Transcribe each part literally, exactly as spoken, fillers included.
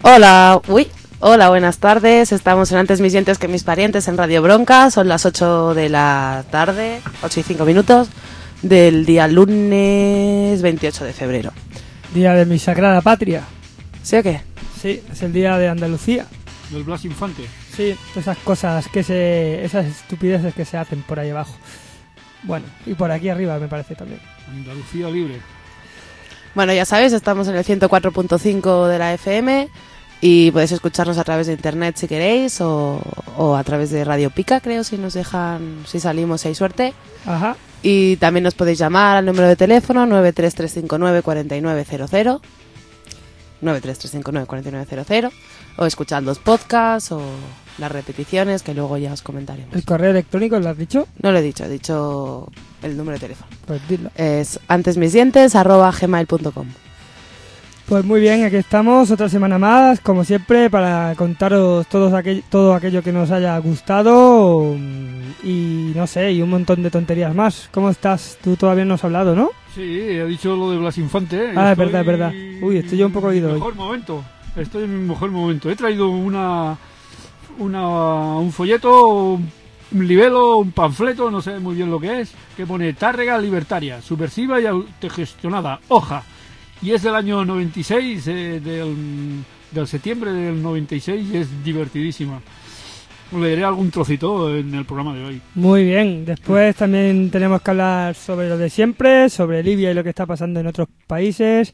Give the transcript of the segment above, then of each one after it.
Hola, uy, hola, buenas tardes. Estamos en Antes mis dientes que mis parientes en Radio Bronca. Son las ocho de la tarde, ocho y cinco minutos del día lunes veintiocho de febrero. Día de mi sagrada patria. ¿Sí o qué? Sí, es el día de Andalucía. Del Blas Infante. Sí, esas cosas que se... esas estupideces que se hacen por ahí abajo. Bueno, y por aquí arriba me parece también. Andalucía libre. Bueno, ya sabéis, estamos en el ciento cuatro punto cinco de la F M y podéis escucharnos a través de internet si queréis o, o a través de Radio Pica, creo, si nos dejan, si salimos, si hay suerte. Ajá. Y también nos podéis llamar al número de teléfono nueve tres tres cinco nueve cuatro nueve cero cero nueve tres tres cinco nueve cuatro nueve cero cero o escuchad los podcasts o las repeticiones que luego ya os comentaremos. ¿El correo electrónico lo has dicho? No lo he dicho, he dicho el número de teléfono. Pues dilo. Es antesmisdientes arroba gmail punto com. Pues muy bien, aquí estamos otra semana más, como siempre, para contaros todos aquel, todo aquello que nos haya gustado y no sé, y un montón de tonterías más. ¿Cómo estás? Tú todavía no has hablado, ¿no? Sí, he dicho lo de Blas Infante. Ah, es verdad, es verdad. Uy, estoy yo un poco oído en mi hoy. mejor momento. Estoy en mi mejor momento. He traído una, una un folleto, un libelo, un panfleto, no sé muy bien lo que es, que pone Tárrega libertaria, subversiva y autogestionada, hoja. Y es del año noventa y seis, eh, del, del septiembre del noventa y seis, y es divertidísima. Leeré algún trocito en el programa de hoy. Muy bien, después también tenemos que hablar sobre lo de siempre, sobre Libia y lo que está pasando en otros países.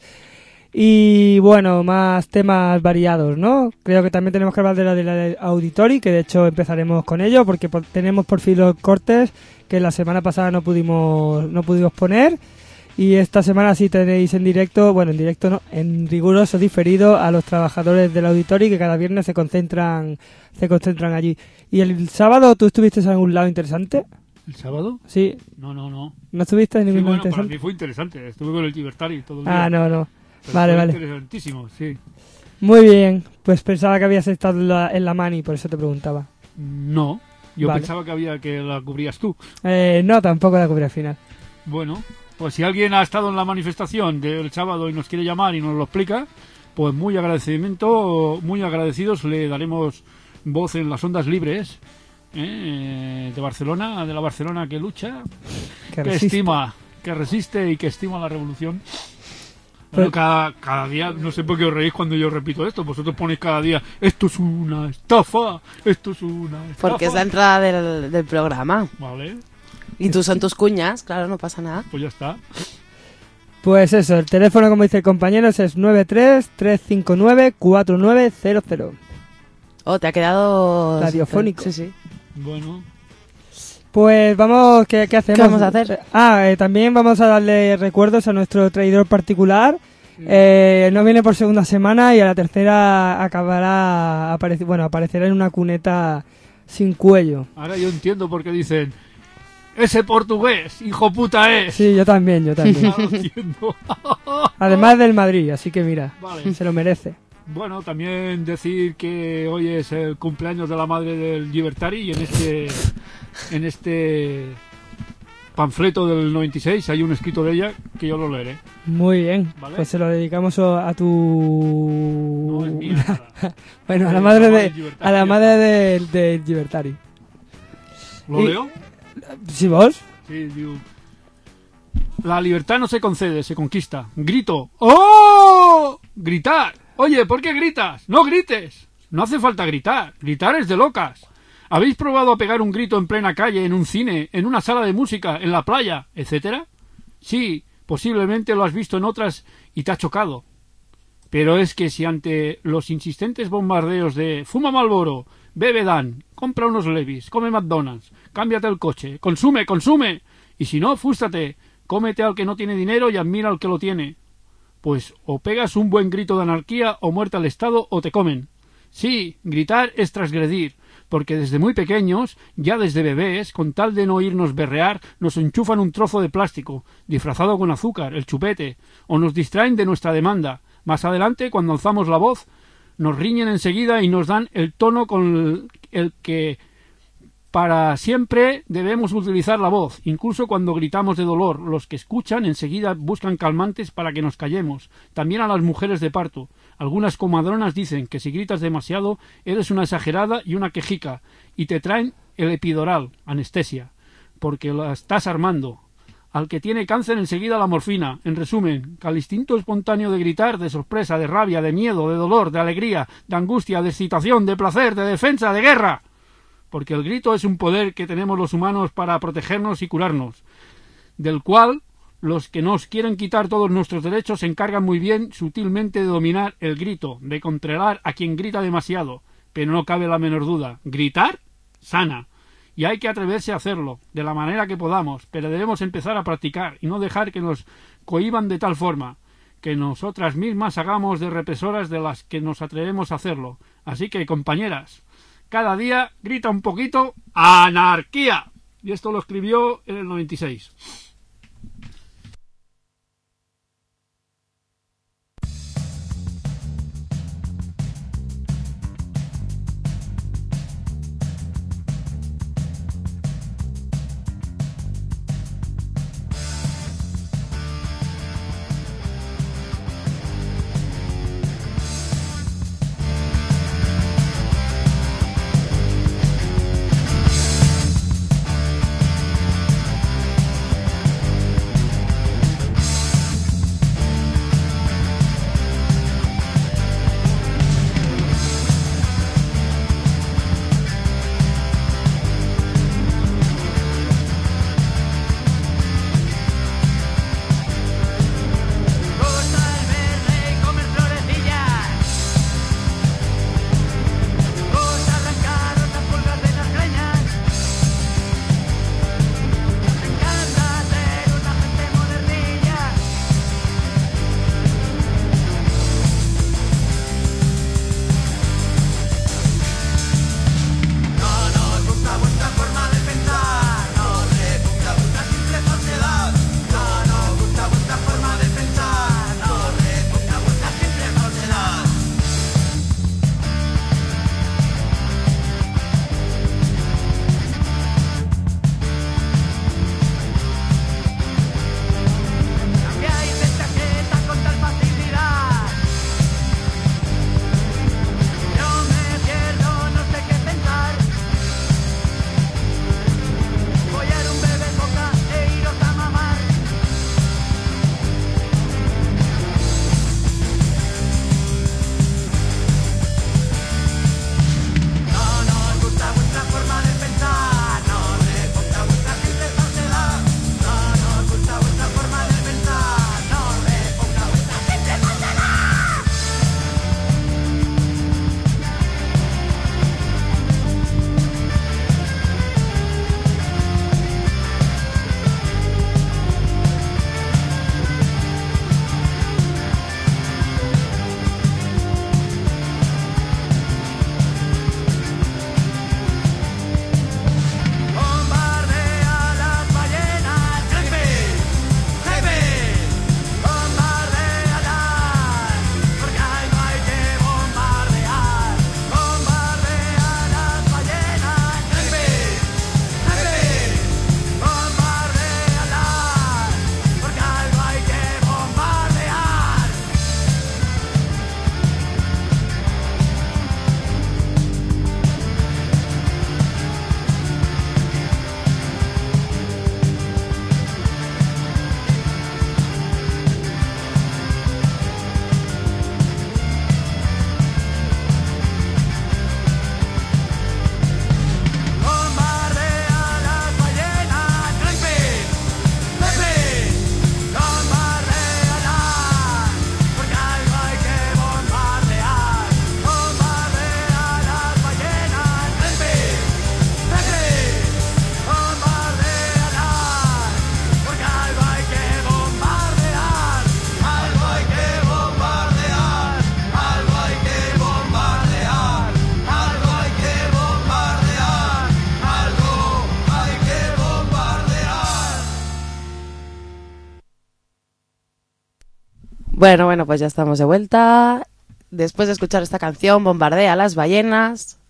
Y bueno, más temas variados, ¿no? Creo que también tenemos que hablar de la de la Auditori, que de hecho empezaremos con ello, porque por, tenemos por fin los cortes que la semana pasada no pudimos, no pudimos poner. Y esta semana sí tenéis en directo, bueno, en directo no, en riguroso diferido a los trabajadores del Auditori que cada viernes se concentran se concentran allí. ¿Y el sábado tú estuviste en algún lado interesante? ¿El sábado? Sí. No, no, no. ¿No estuviste en ningún sí, lado bueno, interesante? para mí fue interesante. Estuve con el Libertari todo el día. Ah, no, no. Pero vale, fue vale. Interesantísimo, sí. Muy bien. Pues pensaba que habías estado en la, en la Mani, por eso te preguntaba. No, yo Vale. pensaba que había que la cubrías tú. Eh, no, tampoco la cubrí al final. Bueno, pues si alguien ha estado en la manifestación del sábado y nos quiere llamar y nos lo explica, pues muy agradecimiento, muy agradecidos, le daremos voz en las ondas libres, ¿eh? de Barcelona, de la Barcelona que lucha, Que que resiste. estima, que resiste y que estima la revolución. Bueno, cada, cada día, no sé por qué os reís cuando yo repito esto, vosotros ponéis cada día, esto es una estafa, esto es una estafa. Porque es la entrada del, del programa. Vale, Y tú son tus cuñas, claro, no pasa nada. pues ya está. Pues eso, el teléfono, como dice el compañero, es nueve tres tres cinco nueve cuatro nueve cero cero. Oh, te ha quedado... Radiofónico. Sí, sí. Bueno, Pues vamos, ¿qué, qué hacemos? ¿Qué vamos a hacer? Ah, eh, también vamos a darle recuerdos a nuestro traidor particular. Eh, no viene por segunda semana y a la tercera acabará, apareci- bueno, aparecerá en una cuneta sin cuello. ahora yo entiendo por qué dicen, ese portugués, hijo puta es. Sí, yo también, yo también. Ya lo entiendo. Además del Madrid, así que mira, Vale. se lo merece. Bueno, también decir que hoy es el cumpleaños de la madre del Libertari y en este en este panfleto del noventa y seis hay un escrito de ella que yo lo leeré. Muy bien, Vale. pues se lo dedicamos a tu... No es mía nada. bueno, a Eh, la madre la de, madre del Libertari, a la ya madre está. del del Libertari. ¿Lo Y- leo? ¿Sí vos? Sí, digo. La libertad no se concede, se conquista. Grito. ¡Oh! Gritar. Oye, ¿por qué gritas? No grites. No hace falta gritar. Gritar es de locas. ¿Habéis probado a pegar un grito en plena calle, en un cine, en una sala de música, en la playa, etcétera? Sí, posiblemente lo has visto en otras y te ha chocado. Pero es que si ante los insistentes bombardeos de fuma Marlboro, bebe Dan, compra unos Levi's, come McDonald's, cámbiate el coche, consume, consume, y si no, fústate, cómete al que no tiene dinero y admira al que lo tiene, pues o pegas un buen grito de anarquía o muerte al Estado o te comen. Sí, gritar es transgredir, porque desde muy pequeños, ya desde bebés, con tal de no oírnos berrear, nos enchufan un trozo de plástico, disfrazado con azúcar, el chupete, o nos distraen de nuestra demanda. Más adelante, cuando alzamos la voz, nos riñen enseguida y nos dan el tono con el que Para siempre debemos utilizar la voz, incluso cuando gritamos de dolor. Los que escuchan enseguida buscan calmantes para que nos callemos. También a las mujeres de parto. Algunas comadronas dicen que si gritas demasiado eres una exagerada y una quejica, y te traen el epidural, anestesia, porque la estás armando. Al que tiene cáncer enseguida la morfina. En resumen, que al instinto espontáneo de gritar, de sorpresa, de rabia, de miedo, de dolor, de alegría, de angustia, de excitación, de placer, de defensa, de guerra. Porque el grito es un poder que tenemos los humanos para protegernos y curarnos, del cual los que nos quieren quitar todos nuestros derechos se encargan muy bien sutilmente de dominar el grito, de controlar a quien grita demasiado. Pero no cabe la menor duda, gritar sana. Y hay que atreverse a hacerlo, de la manera que podamos, pero debemos empezar a practicar y no dejar que nos cohíban de tal forma, que nosotras mismas hagamos de represoras de las que nos atrevemos a hacerlo. Así que, compañeras, cada día grita un poquito ¡anarquía! Y esto lo escribió en el noventa y seis. Bueno, bueno, pues ya estamos de vuelta. Después de escuchar esta canción, Bombardea a las ballenas,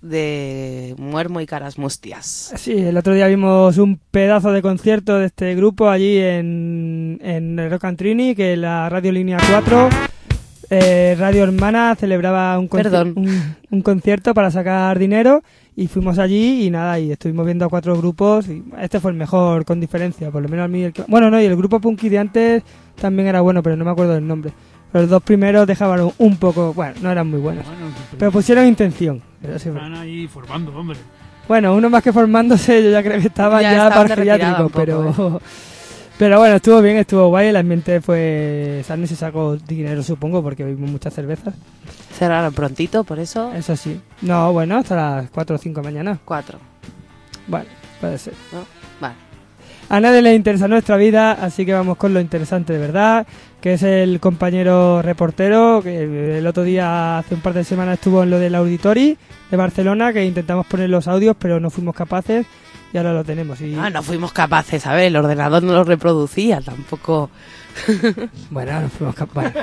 de Muermo y Caras Mustias. Sí, el otro día vimos un pedazo de concierto de este grupo allí en, en Rock and Trini, que la Radio Línea cuatro, eh, Radio Hermana, celebraba un, conci- un, un concierto para sacar dinero y fuimos allí y nada, y estuvimos viendo a cuatro grupos y este fue el mejor con diferencia, por lo menos a mí. El que, bueno, no, y el grupo Punky de antes también era bueno, pero no me acuerdo del nombre. Los dos primeros dejaban un poco, bueno, no eran muy buenos, bueno, pero pusieron intención. Pero sí, están ahí formando, hombre. Bueno, uno más que formándose, yo ya creo que estaban ya, ya para geriátricos, pero ¿eh? Pero bueno, estuvo bien, estuvo guay, el ambiente fue... Sarni se sacó dinero, supongo, porque vimos muchas cervezas. Cerraron prontito, por eso. Eso sí. No, bueno, hasta las cuatro o cinco de mañana. cuatro. Vale, puede ser. ¿No? Vale. A nadie le interesa nuestra vida, así que vamos con lo interesante de verdad, que es el compañero reportero, que el otro día, hace un par de semanas, estuvo en lo del Auditori de Barcelona, que intentamos poner los audios, pero no fuimos capaces, y ahora lo tenemos. Y... Ah, no fuimos capaces, a ver, el ordenador no lo reproducía, tampoco... Bueno, no fuimos capaces.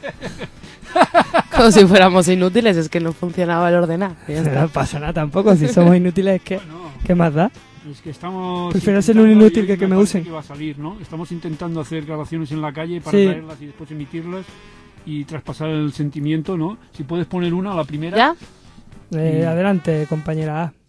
Como si fuéramos inútiles, es que no funcionaba el ordenador. No pasa nada tampoco, si somos inútiles, ¿qué, bueno, ¿qué más da? Es que estamos... Prefiero ser un inútil que que me usen. Que va a salir, ¿no? Estamos intentando hacer grabaciones en la calle para sí. traerlas y después emitirlas y traspasar el sentimiento, ¿no? Si puedes poner una, la primera. ¿Ya? Eh, mm. Adelante, compañera A.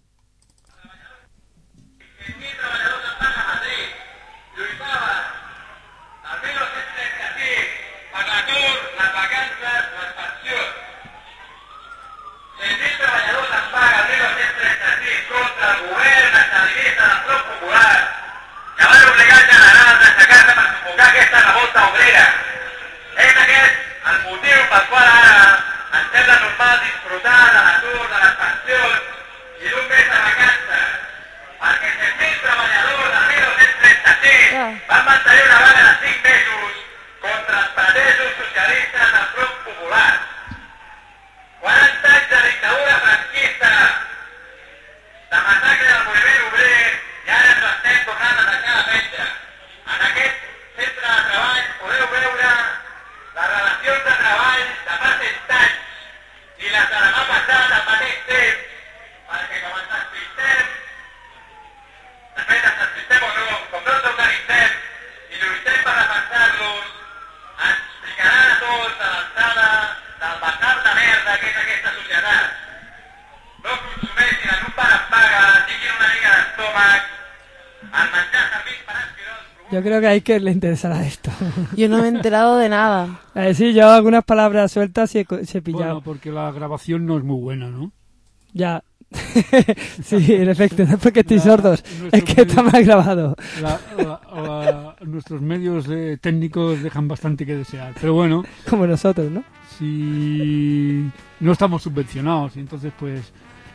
Yo creo que a Iker le interesará esto. Yo no me he enterado de nada. Eh, sí, yo algunas palabras sueltas y he, se he pillado. Bueno, porque la grabación no es muy buena, ¿no? Ya. Sí, en efecto, no es porque estéis sordos, es que está mal grabado. La, la, la, nuestros medios eh, técnicos dejan bastante que desear, pero bueno. Como nosotros, ¿no? Si no estamos subvencionados, y entonces pues...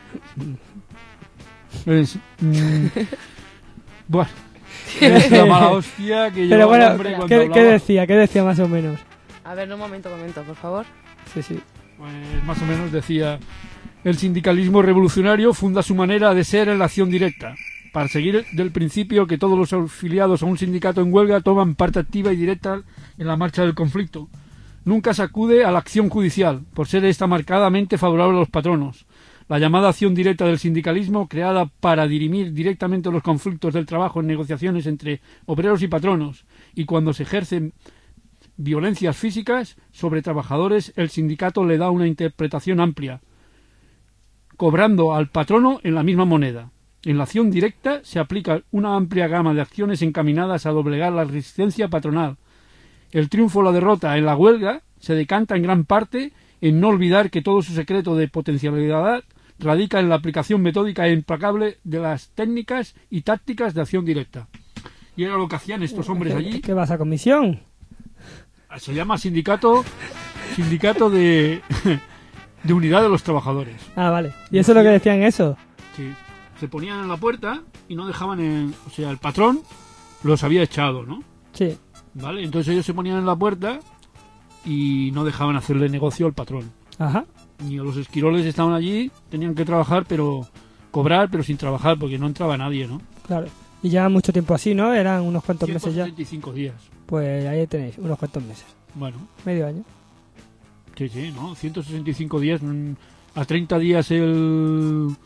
pues mm, bueno... Es la mala hostia que Pero yo bueno, hombre, cuando ¿qué, hablaba... ¿qué decía? ¿Qué decía más o menos? A ver, un momento, un momento, por favor. Sí, sí. Pues más o menos decía: el sindicalismo revolucionario funda su manera de ser en la acción directa, para seguir del principio que todos los afiliados a un sindicato en huelga toman parte activa y directa en la marcha del conflicto. Nunca se acude a la acción judicial, por ser esta marcadamente favorable a los patronos. La llamada acción directa del sindicalismo, creada para dirimir directamente los conflictos del trabajo en negociaciones entre obreros y patronos, y cuando se ejercen violencias físicas sobre trabajadores, el sindicato le da una interpretación amplia, cobrando al patrono en la misma moneda. En la acción directa se aplica una amplia gama de acciones encaminadas a doblegar la resistencia patronal. El triunfo o la derrota en la huelga se decanta en gran parte en no olvidar que todo su secreto de potencialidad radica en la aplicación metódica e implacable de las técnicas y tácticas de acción directa. Y era lo que hacían estos hombres allí. ¿Qué vas a comisión? Se llama sindicato sindicato de, de unidad de los trabajadores. Ah, vale. ¿Y eso es lo que decían eso? Sí. Se ponían en la puerta y no dejaban en... O sea, el patrón los había echado, ¿no? Sí. ¿Vale? Entonces ellos se ponían en la puerta y no dejaban hacerle negocio al patrón. Ajá. Y los esquiroles estaban allí, tenían que trabajar, pero cobrar, pero sin trabajar, porque no entraba nadie, ¿no? Claro. Y ya mucho tiempo así, ¿no? Eran unos cuantos meses ya. ciento sesenta y cinco días. Pues ahí tenéis, unos cuantos meses. Bueno. Medio año. Sí, sí, ¿no? ciento sesenta y cinco días. A treinta días el,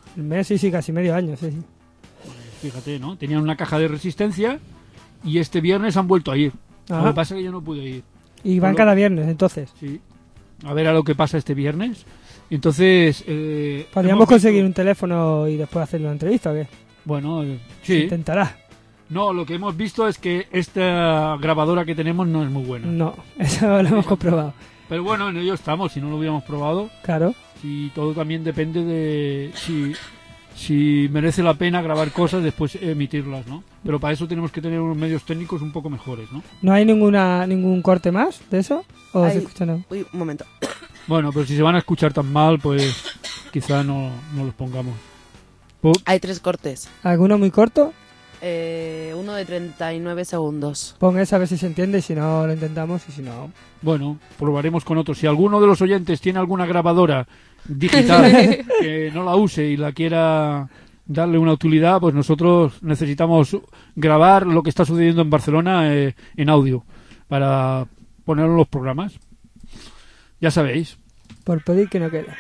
El mes, sí, sí, casi medio año, sí, sí. Fíjate, ¿no? Tenían una caja de resistencia y este viernes han vuelto a ir. Ajá. Lo que pasa es que yo no pude ir. Y van Solo- cada viernes, entonces. Sí. A ver a lo que pasa este viernes. Entonces... Eh, Podríamos hemos conseguir visto- un teléfono y después hacerle una entrevista, ¿o qué? Bueno, eh, Se sí. intentará. No, lo que hemos visto es que esta grabadora que tenemos no es muy buena. No, eso lo hemos comprobado. Pero bueno, en ello estamos. Si no lo hubiéramos probado, Claro. y todo también depende de si, si merece la pena grabar cosas después emitirlas, ¿no? Pero para eso tenemos que tener unos medios técnicos un poco mejores, ¿no? ¿No hay ninguna ningún corte más de eso? ¿O Hay- se escucha no? Uy, un momento. Bueno, pero si se van a escuchar tan mal, pues quizá no, no los pongamos. Po- Hay tres cortes. ¿Alguno muy corto? Eh, uno de treinta y nueve segundos. Pon esa a ver si se entiende y si no lo intentamos y si no... Bueno, probaremos con otros. Si alguno de los oyentes tiene alguna grabadora digital que no la use y la quiera darle una utilidad, pues nosotros necesitamos grabar lo que está sucediendo en Barcelona eh, en audio para ponerlo en los programas. Ya sabéis. Por pedir que no quede.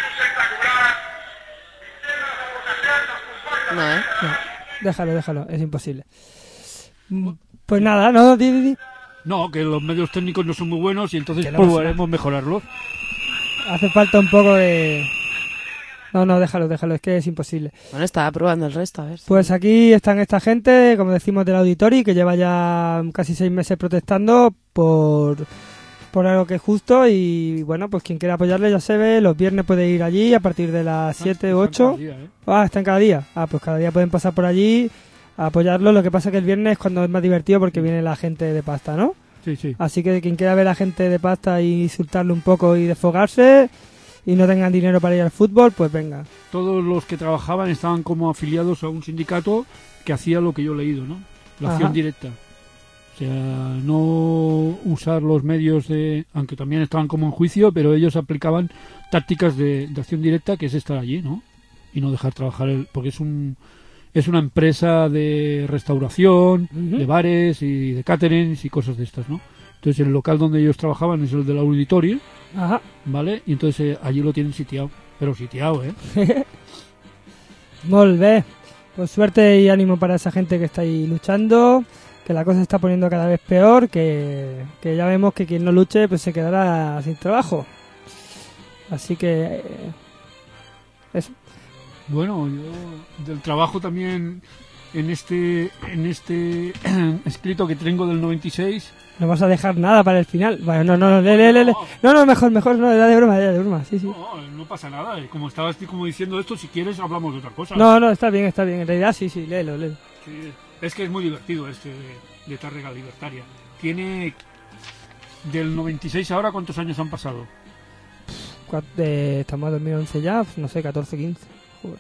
No, ¿eh? No, déjalo, déjalo, es imposible. Mm, Pues nada, no, di, di, di. No, que los medios técnicos no son muy buenos y entonces Que no pasa probaremos mejorarlos. Hace falta un poco de... No, no, déjalo, déjalo, es que es imposible. Bueno, estaba probando el resto, a ver. si- Pues aquí están esta gente, como decimos, del Auditori, que lleva ya casi seis meses protestando por, por algo que es justo y bueno, pues quien quiera apoyarle ya se ve, los viernes puede ir allí a partir de las siete u Están ocho. cada día, ¿eh? Ah, están cada día. Ah, pues cada día pueden pasar por allí a apoyarlo. Lo que pasa que el viernes es cuando es más divertido porque viene la gente de pasta, ¿no? Sí, sí. Así que quien quiera ver a la gente de pasta y insultarle un poco y desfogarse y no tengan dinero para ir al fútbol, pues venga. Todos los que trabajaban estaban como afiliados a un sindicato que hacía lo que yo he leído, ¿no? La acción Ajá. directa. O sea, no usar los medios de... Aunque también estaban como en juicio, pero ellos aplicaban tácticas de, de acción directa, que es estar allí, ¿no? Y no dejar trabajar, el, porque es un es una empresa de restauración, Ujú. de bares y de caterings y cosas de estas, ¿no? Entonces el local donde ellos trabajaban es el del auditorio, Ajá. ¿vale? Y entonces eh, allí lo tienen sitiado. Pero sitiado, ¿eh? Molt bé. Pues suerte y ánimo para esa gente que está ahí luchando, que la cosa se está poniendo cada vez peor, que, que ya vemos que quien no luche pues se quedará sin trabajo. Así que... eh, eso. Bueno, yo del trabajo también en este en este escrito que tengo del noventa y seis. No vas a dejar nada para el final. Bueno, no, no, no, lee, lee, lee, lee. No, no, mejor, mejor, no, era de broma, era de broma, sí, sí. No, no pasa nada. eh. Como estabas como diciendo esto, si quieres hablamos de otra cosa. No, no, está bien, está bien. En realidad sí, sí, léelo, léelo. Sí, es que es muy divertido este de, de Tárrega Libertaria. Tiene del noventa y seis ahora, ¿cuántos años han pasado? Cua- eh, estamos en dos mil once ya, pues, no sé, catorce, quince. Joder.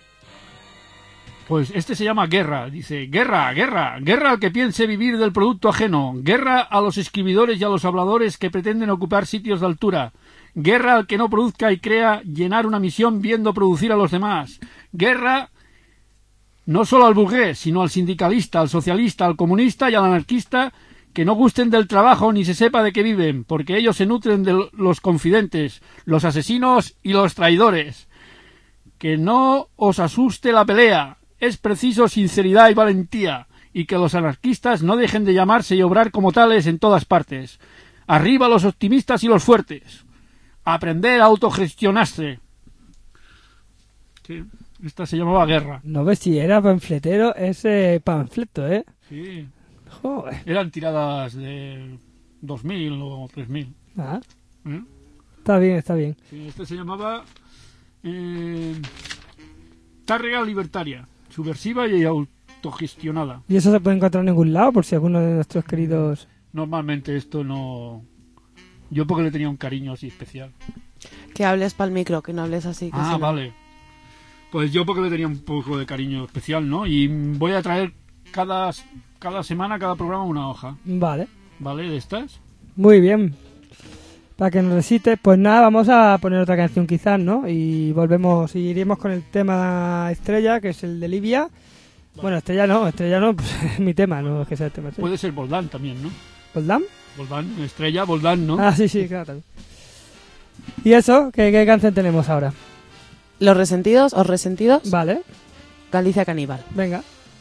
Pues este se llama Guerra. Dice, guerra, guerra, guerra al que piense vivir del producto ajeno. Guerra a los escribidores y a los habladores que pretenden ocupar sitios de altura. Guerra al que no produzca y crea llenar una misión viendo producir a los demás. Guerra no solo al burgués, sino al sindicalista, al socialista, al comunista y al anarquista que no gusten del trabajo ni se sepa de qué viven, porque ellos se nutren de los confidentes, los asesinos y los traidores. Que no os asuste la pelea. Es preciso sinceridad y valentía, y que los anarquistas no dejen de llamarse y obrar como tales en todas partes. Arriba los optimistas y los fuertes. Aprender a autogestionarse. Sí, esta se llamaba Guerra. No ves si era panfletero ese panfleto, ¿eh? Sí, Joder. eran tiradas de dos mil o tres mil. Ah, ¿eh? está bien, está bien. Sí, este se llamaba eh, Tárrega Libertaria, subversiva y autogestionada. ¿Y eso se puede encontrar en ningún lado por si alguno de nuestros queridos... Normalmente esto no... Yo porque le tenía un cariño así especial. Que hables para el micro, que no hables así. Que Ah, si no- vale. Pues yo porque le tenía un poco de cariño especial, ¿no? Y voy a traer cada, cada semana, cada programa, una hoja, Vale, ¿vale? De estas. muy bien. Para que nos recite, pues nada, vamos a poner otra canción quizás, ¿no? Y volvemos, y iremos con el tema estrella, que es el de Libia. Bueno, estrella no, estrella no, pues es mi tema, no es que sea el tema. Puede ser Boldán también, ¿no? ¿Boldán? Boldán, estrella, Boldán, ¿no? Ah, sí, sí, claro. también. ¿Y eso? ¿Qué, qué canción tenemos ahora? Los Resentidos o Resentidos, Vale, Galicia Caníbal. venga.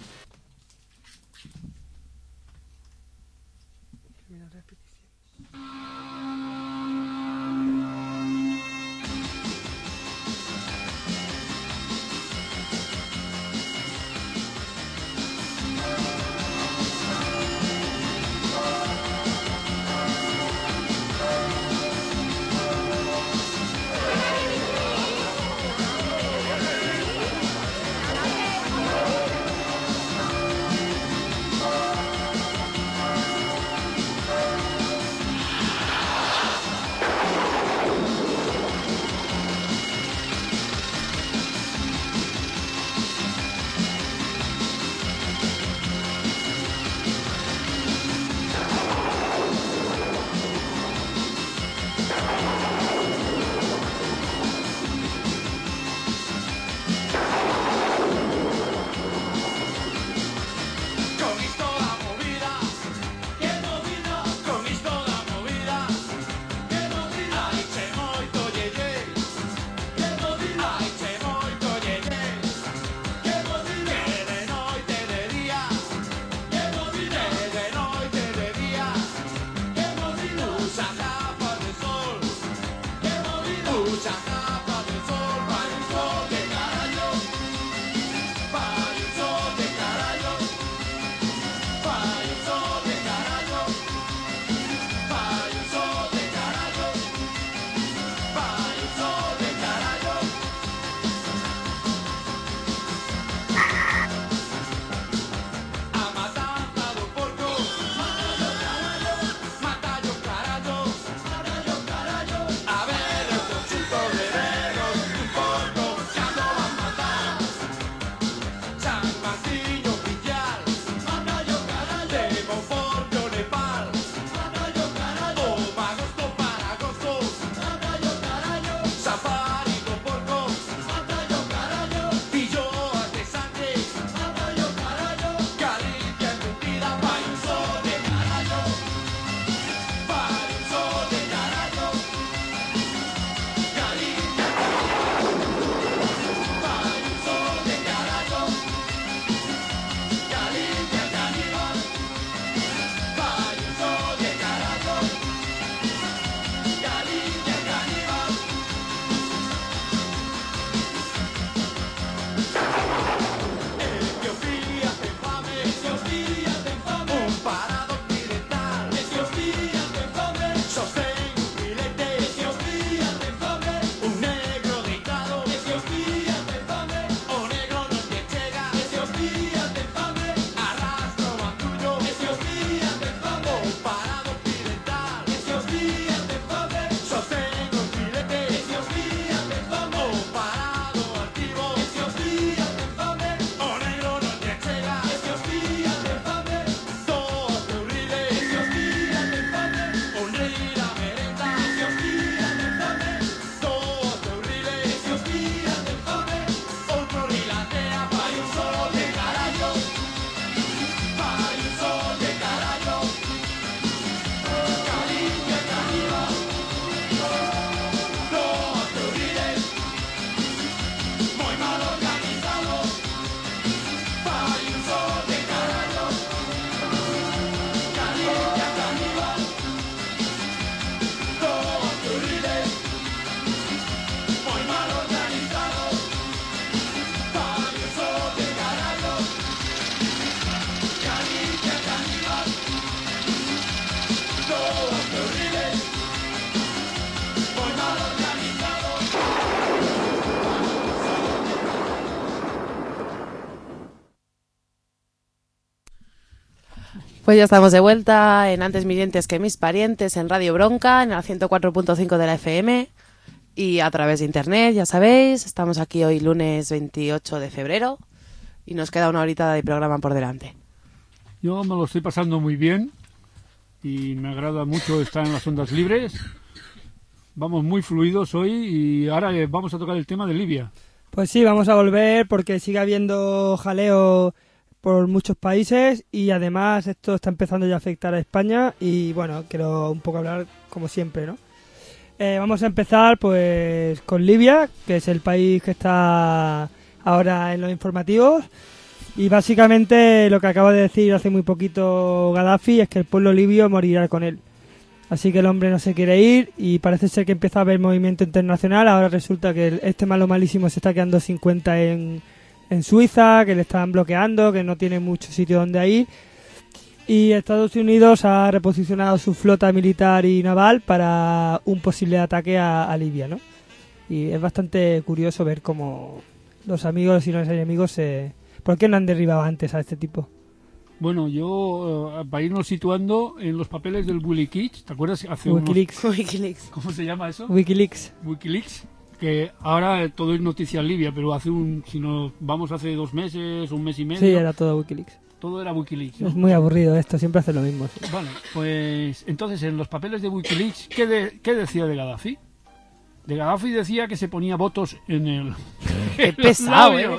Pues ya estamos de vuelta en Antes mis dientes que mis parientes en Radio Bronca, en el ciento cuatro punto cinco de la F M y a través de internet, ya sabéis. Estamos aquí hoy lunes veintiocho de febrero y nos queda una horita de programa por delante. Yo me lo estoy pasando muy bien y me agrada mucho estar en las ondas libres. Vamos muy fluidos hoy y ahora vamos a tocar el tema de Libia. Pues sí, vamos a volver porque sigue habiendo jaleo por muchos países y además esto está empezando ya a afectar a España y bueno, quiero un poco hablar como siempre, ¿no? Eh, vamos a empezar pues con Libia, que es el país que está ahora en los informativos. Y básicamente lo que acaba de decir hace muy poquito Gaddafi es que el pueblo libio morirá con él. Así que el hombre no se quiere ir y parece ser que empieza a haber movimiento internacional. Ahora resulta que este malo malísimo se está quedando sin cuenta en, en Suiza, que le están bloqueando, que no tiene mucho sitio donde ir. Y Estados Unidos ha reposicionado su flota militar y naval para un posible ataque a, a Libia, ¿no? Y es bastante curioso ver cómo los amigos y los enemigos se... ¿Por qué no han derribado antes a este tipo? Bueno, yo, uh, para irnos situando en los papeles del Wikileaks, ¿te acuerdas? Hace Wikileaks. Unos... Wikileaks. ¿Cómo se llama eso? Wikileaks. Wikileaks. Que ahora eh, todo es noticia en Libia, pero hace un, si nos vamos hace dos meses, un mes y medio. Sí, era todo Wikileaks. Todo era Wikileaks, ¿no? Es muy aburrido esto, siempre hace lo mismo. Sí. Vale, pues entonces en los papeles de Wikileaks, ¿qué, de, qué decía de Gaddafi? De Gaddafi decía que se ponía votos en el... Qué pesado, ¿eh?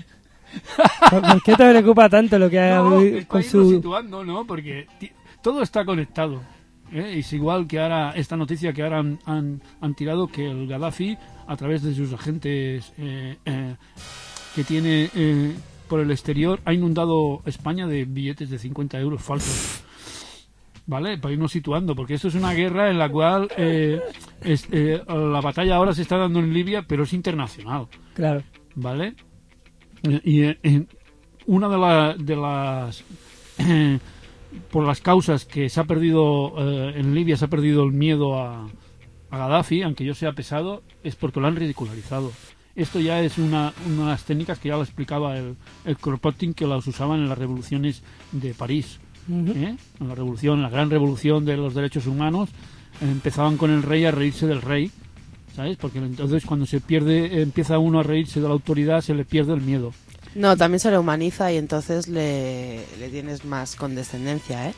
¿Por, ¿Por qué te preocupa tanto lo que haga No, con está su... situando, ¿no? Porque t- todo está conectado. ¿eh? Es igual que ahora, esta noticia que ahora han, han, han tirado, que el Gaddafi, a través de sus agentes eh, eh, que tiene eh, por el exterior, ha inundado España de billetes de cincuenta euros falsos. ¿Vale? Para irnos situando, porque esto es una guerra en la cual eh, es, eh, la batalla ahora se está dando en Libia, pero es internacional. Claro. ¿Vale? Y eh, una de, la, de las eh, por las causas que se ha perdido eh, en Libia, se ha perdido el miedo a, a Gaddafi, aunque yo sea pesado, es porque lo han ridicularizado. Esto ya es una, una de las técnicas que ya lo explicaba el, el Kropotkin, que las usaban en las revoluciones de París. Uh-huh. ¿eh? En la revolución, la gran revolución de los derechos humanos, eh, empezaban con el rey a reírse del rey, ¿sabes? Porque entonces cuando se pierde, empieza uno a reírse de la autoridad, se le pierde el miedo. No, también se le humaniza y entonces le, le tienes más condescendencia, ¿eh?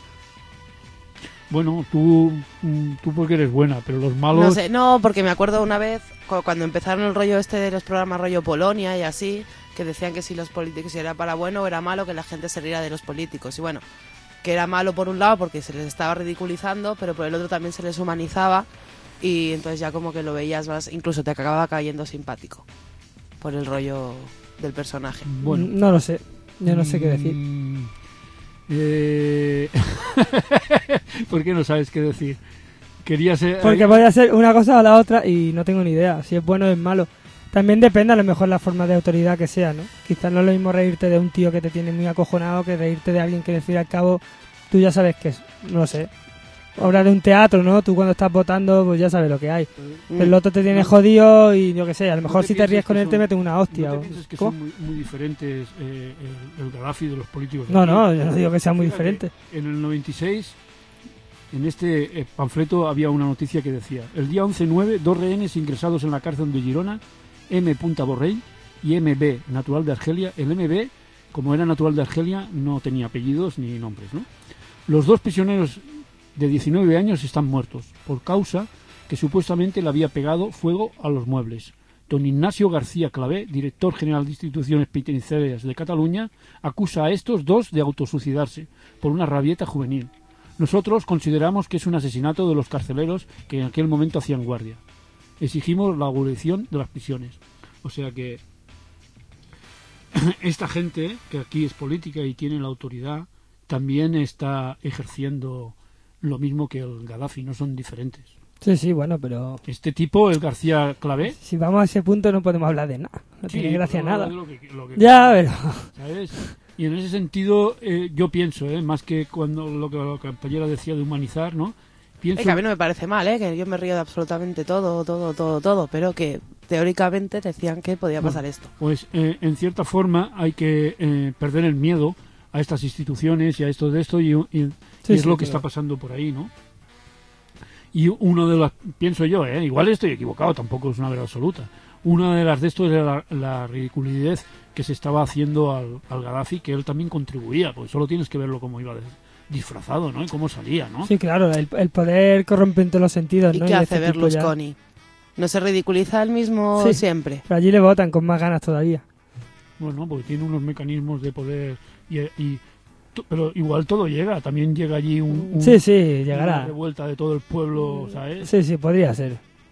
Bueno, tú, tú porque eres buena, pero los malos... No sé, no, porque me acuerdo una vez cu- cuando empezaron el rollo este de los programas rollo Polonia y así, que decían que si los políticos si era para bueno o era malo que la gente se riera de los políticos. Y bueno, que era malo por un lado porque se les estaba ridiculizando, pero por el otro también se les humanizaba y entonces ya como que lo veías más, incluso te acababa cayendo simpático por el rollo del personaje. Bueno, no lo sé, yo no sé qué decir. Mm, eh... ¿Por qué no sabes qué decir? Quería ser... Porque podría ser una cosa o la otra y no tengo ni idea si es bueno o es malo. También depende a lo mejor la forma de autoridad que sea, ¿no? Quizás no es lo mismo reírte de un tío que te tiene muy acojonado que reírte de alguien que, al fin y al cabo, tú ya sabes que es, no sé, obra de un teatro, ¿no? Tú cuando estás votando, pues ya sabes lo que hay. Mm. El otro te tiene jodido y yo qué sé, a lo mejor te si te ríes pienses con que él te son- mete una hostia. ¿No o- te piensas que ¿Cómo? son muy, muy diferentes eh, el, el Gaddafi de los políticos? de No, aquí? no, yo no digo que sea muy Fíjate, diferente. En el noventa y seis, en este eh, panfleto había una noticia que decía: el día once nueve, dos rehenes ingresados en la cárcel de Girona, M. Borrell y M B, natural de Argelia. El M B, como era natural de Argelia, no tenía apellidos ni nombres, ¿no? Los dos prisioneros de diecinueve años están muertos por causa que supuestamente le había pegado fuego a los muebles. Don Ignacio García Clavé, director general de instituciones penitenciarias de Cataluña, acusa a estos dos de autosuicidarse por una rabieta juvenil. Nosotros consideramos que es un asesinato de los carceleros que en aquel momento hacían guardia. Exigimos la abolición de las prisiones. O sea que esta gente, que aquí es política y tiene la autoridad, también está ejerciendo lo mismo que el Gaddafi, no son diferentes. Sí, sí, bueno, pero Este tipo, el García Clavé... si vamos a ese punto no podemos hablar de nada. No sí, tiene gracia pero nada. de lo que- lo que- Ya, pero... ¿sabes? Y en ese sentido, eh, yo pienso, eh, más que cuando lo que la compañera decía de humanizar, ¿no? Pienso... Eh, que a mí no me parece mal, ¿eh? Que yo me río de absolutamente todo, todo, todo, todo, pero que teóricamente decían que podía pasar Bueno, esto. Pues eh, en cierta forma hay que eh, perder el miedo a estas instituciones y a esto de esto y, y- y Sí, es sí, lo que claro. está pasando por ahí, ¿no? Y uno de las, pienso yo, ¿eh? Igual estoy equivocado, tampoco es una verdad absoluta. Una de las de esto era la, la ridiculez que se estaba haciendo al, al Gaddafi, que él también contribuía, porque solo tienes que verlo cómo iba disfrazado, ¿no? Y cómo salía, ¿no? Sí, claro, el, el poder corrompe en todos los sentidos, ¿Y ¿no? qué Y hace este tipo ya- Berlusconi? ¿No se ridiculiza él mismo Sí. siempre? Pero allí le votan con más ganas todavía. Bueno, porque tiene unos mecanismos de poder y, y to- pero igual todo llega, también llega allí un, un- Sí, sí, una llegará. revuelta de todo el pueblo, ¿sabes? Sí, sí, podría ser.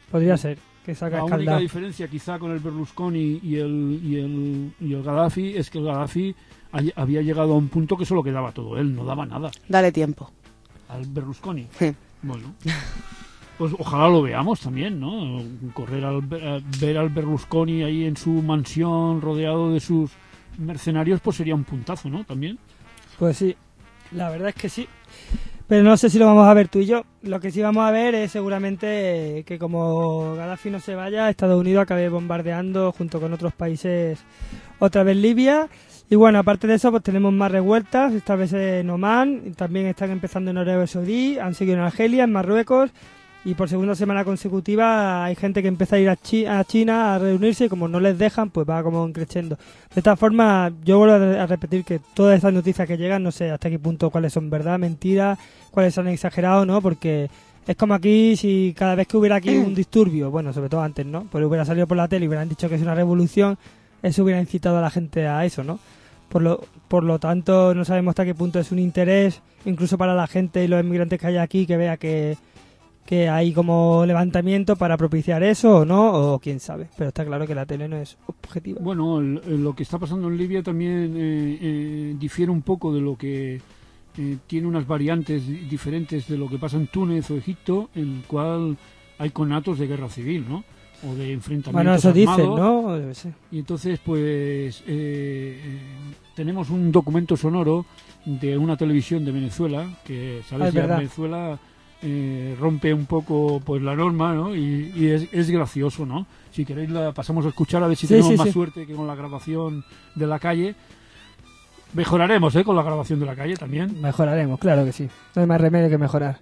Podría ser que saca La única escaldado. diferencia quizá con el Berlusconi y el, y el, y el Gaddafi es que el Gaddafi hay- había llegado a un punto que solo quedaba todo él, no daba nada. Dale tiempo. Al Berlusconi. Sí. Bueno, pues ojalá lo veamos también, ¿no? Correr al, a ver al Berlusconi ahí en su mansión rodeado de sus mercenarios, pues sería un puntazo, ¿no? También. Pues sí, la verdad es que sí. Pero no sé si lo vamos a ver tú y yo. Lo que sí vamos a ver es seguramente que como Gaddafi no se vaya, Estados Unidos acabe bombardeando junto con otros países otra vez Libia. Y bueno, aparte de eso, pues tenemos más revueltas, esta vez en Omán, y también están empezando en Arabia Saudí, han seguido en Argelia, en Marruecos, y por segunda semana consecutiva hay gente que empieza a ir a, Chi- a China a reunirse y como no les dejan, pues va como creciendo. De esta forma, yo vuelvo a, a repetir que todas estas noticias que llegan, no sé hasta qué punto cuáles son verdad, mentira, cuáles son exagerados, ¿no? Porque es como aquí, si cada vez que hubiera aquí un disturbio, bueno, sobre todo antes, ¿no? Pues hubiera salido por la tele y hubieran dicho que es una revolución, eso hubiera incitado a la gente a eso, ¿no? Por lo, por lo tanto, no sabemos hasta qué punto es un interés, incluso para la gente y los inmigrantes que hay aquí, que vea que, que hay como levantamiento para propiciar eso o no, o quién sabe. Pero está claro que la tele no es objetiva. Bueno, el- el- lo que está pasando en Libia también eh, eh, difiere un poco de lo que eh, tiene unas variantes di- diferentes de lo que pasa en Túnez o Egipto, en el cual hay conatos de guerra civil, ¿no? O de enfrentamientos Bueno, eso dicen, armados. ¿no? Debe ser. Y entonces, pues, eh, eh, tenemos un documento sonoro de una televisión de Venezuela, que, Ah, ¿sabes? es Ya verdad. Venezuela eh, rompe un poco pues la norma, ¿no? Y, y es, es gracioso, ¿no? Si queréis la pasamos a escuchar a ver si Sí, tenemos sí, más sí. suerte que con la grabación de la calle. Mejoraremos, ¿eh? Con la grabación de la calle también. Mejoraremos, claro que sí. No hay más remedio que mejorar.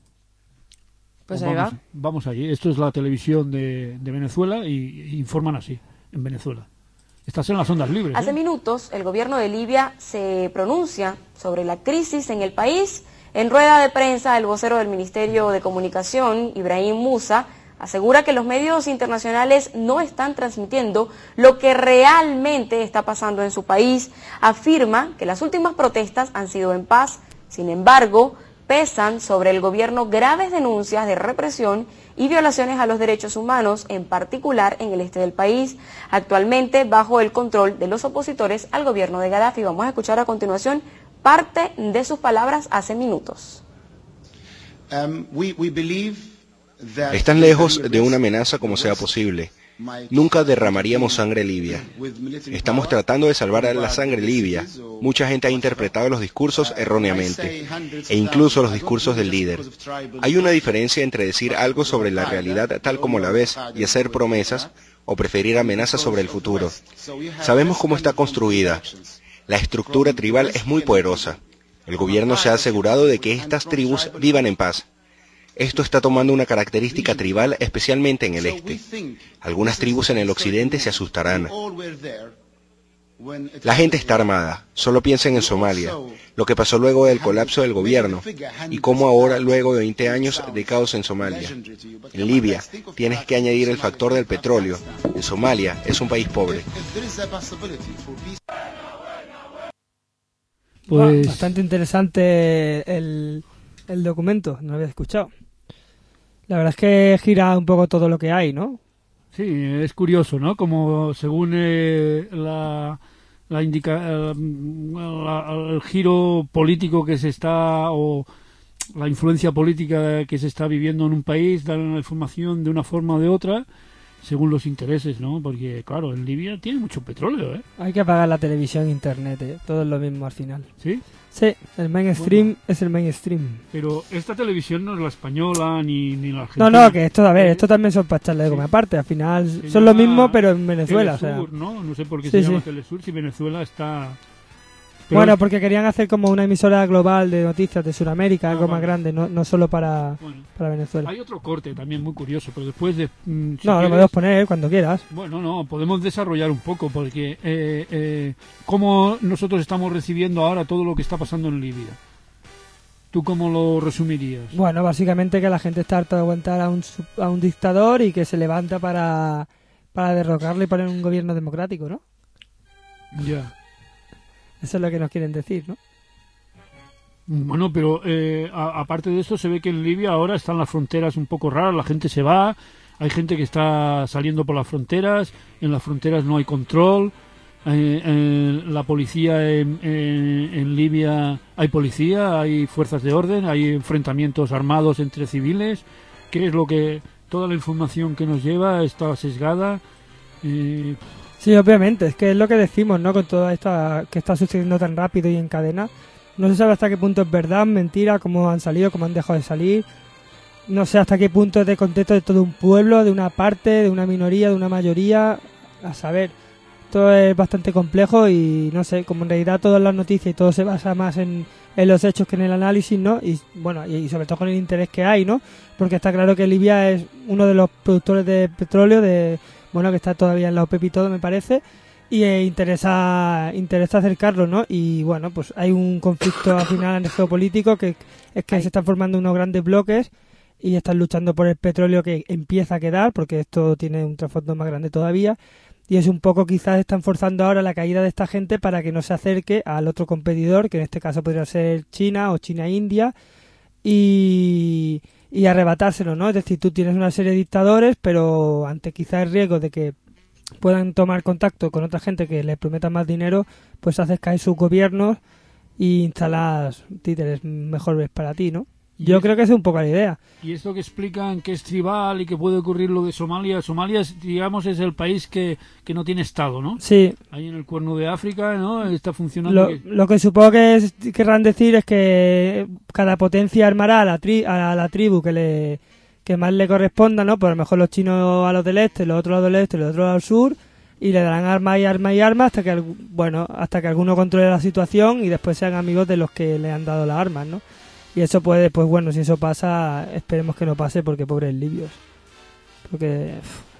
Pues Pues ahí vamos, va. vamos allí. Esto es la televisión de, de Venezuela y, y informan así, en Venezuela. Estás en las ondas libres. Hace ¿eh? minutos, el gobierno de Libia se pronuncia sobre la crisis en el país. En rueda de prensa, el vocero del Ministerio de Comunicación, Ibrahim Musa, asegura que los medios internacionales no están transmitiendo lo que realmente está pasando en su país. Afirma que las últimas protestas han sido en paz. Sin embargo, pesan sobre el gobierno graves denuncias de represión y violaciones a los derechos humanos, en particular en el este del país, actualmente bajo el control de los opositores al gobierno de Gaddafi. Vamos a escuchar a continuación parte de sus palabras hace minutos. Están lejos de una amenaza como sea posible. Nunca derramaríamos sangre libia. Estamos tratando de salvar a la sangre libia. Mucha gente ha interpretado los discursos erróneamente, e incluso los discursos del líder. Hay una diferencia entre decir algo sobre la realidad tal como la ves y hacer promesas, o preferir amenazas sobre el futuro. Sabemos cómo está construida. La estructura tribal es muy poderosa. El gobierno se ha asegurado de que estas tribus vivan en paz. Esto está tomando una característica tribal, especialmente en el este. Algunas tribus en el occidente se asustarán. La gente está armada. Solo piensen en Somalia, lo que pasó luego del colapso del gobierno, y cómo ahora, luego de veinte años de caos en Somalia. En Libia, tienes que añadir el factor del petróleo. En Somalia, es un país pobre. Pues Bastante interesante el, el documento, no lo había escuchado. La verdad es que gira un poco todo lo que hay, ¿no? sí, es curioso, ¿no? Como según eh, la, la indica, eh, la- el giro político que se está o la influencia política que se está viviendo en un país, dan la información de una forma o de otra según los intereses, ¿no? Porque claro, en Libia tiene mucho petróleo, ¿eh? Hay que apagar la televisión, internet, ¿eh? Todo es lo mismo al final. Sí. Sí, el mainstream es el mainstream. Pero esta televisión no es la española ni, ni la No, argentina. no, que esto, a ver, Eh, esto también son para echarle de sí. goma aparte. Al final se son lo llama mismo, pero en Venezuela. O sea. Telesur, ¿no? No sé por qué Sí, se llama sí. Telesur si Venezuela está... Pero Bueno, es- porque querían hacer como una emisora global de noticias de Sudamérica, Ah, algo más vale. grande, no, no solo para, bueno, para Venezuela. hay otro corte también muy curioso, pero después de... mm, si No, lo quieres- podemos poner cuando quieras. Bueno, no, podemos desarrollar un poco, porque eh, eh, ¿cómo nosotros estamos recibiendo ahora todo lo que está pasando en Libia? ¿Tú cómo lo resumirías? Bueno, básicamente que la gente está harta de aguantar a un, su- a un dictador y que se levanta para, para derrocarle y poner un gobierno democrático, ¿no? Ya. Eso es lo que nos quieren decir, ¿no? Bueno, pero eh, a- aparte de esto se ve que en Libia ahora están las fronteras un poco raras, la gente se va, hay gente que está saliendo por las fronteras, en las fronteras no hay control, eh, eh, la policía en, en, en Libia, hay policía, hay fuerzas de orden, hay enfrentamientos armados entre civiles, que es lo que toda la información que nos lleva está sesgada. Eh, Sí, obviamente, es que es lo que decimos, ¿no? Con toda esta que está sucediendo tan rápido y en cadena. No se sabe hasta qué punto es verdad, mentira, cómo han salido, cómo han dejado de salir. No sé hasta qué punto es de contexto de todo un pueblo, de una parte, de una minoría, de una mayoría. A saber, todo es bastante complejo y no sé, como en realidad todas las noticias y todo se basa más en, en los hechos que en el análisis, ¿no? Y bueno, y, y sobre todo con el interés que hay, ¿no? Porque está claro que Libia es uno de los productores de petróleo de... bueno, que está todavía en la OPEP y todo, me parece, y eh, interesa interesa acercarlo, ¿no? Y bueno, pues hay un conflicto al final geopolítico que es que Ay. se están formando unos grandes bloques y están luchando por el petróleo que empieza a quedar, porque esto tiene un trasfondo más grande todavía, y es un poco quizás están forzando ahora la caída de esta gente para que no se acerque al otro competidor, que en este caso podría ser China o China-India, y... y arrebatárselo, ¿no? Es decir, tú tienes una serie de dictadores, pero ante quizá el riesgo de que puedan tomar contacto con otra gente que les prometa más dinero, pues haces caer sus gobiernos y instalas títeres mejores para ti, ¿no? Yo creo que esa es un poco la idea. Y esto que explican que es tribal y que puede ocurrir lo de Somalia. Somalia, es, digamos, es el país que, que no tiene Estado, ¿no? Sí. Ahí en el cuerno de África, ¿no? Está funcionando. Lo que, lo que supongo que es, querrán decir es que cada potencia armará a la, tri, a la tribu que le que más le corresponda, ¿no? Pues a lo mejor los chinos a los del este, los otros a los del este, los otros al sur, y le darán armas y armas y armas hasta que, bueno, hasta que alguno controle la situación y después sean amigos de los que le han dado las armas, ¿no? Y eso puede, pues bueno, si eso pasa, esperemos que no pase porque pobres libios. Porque...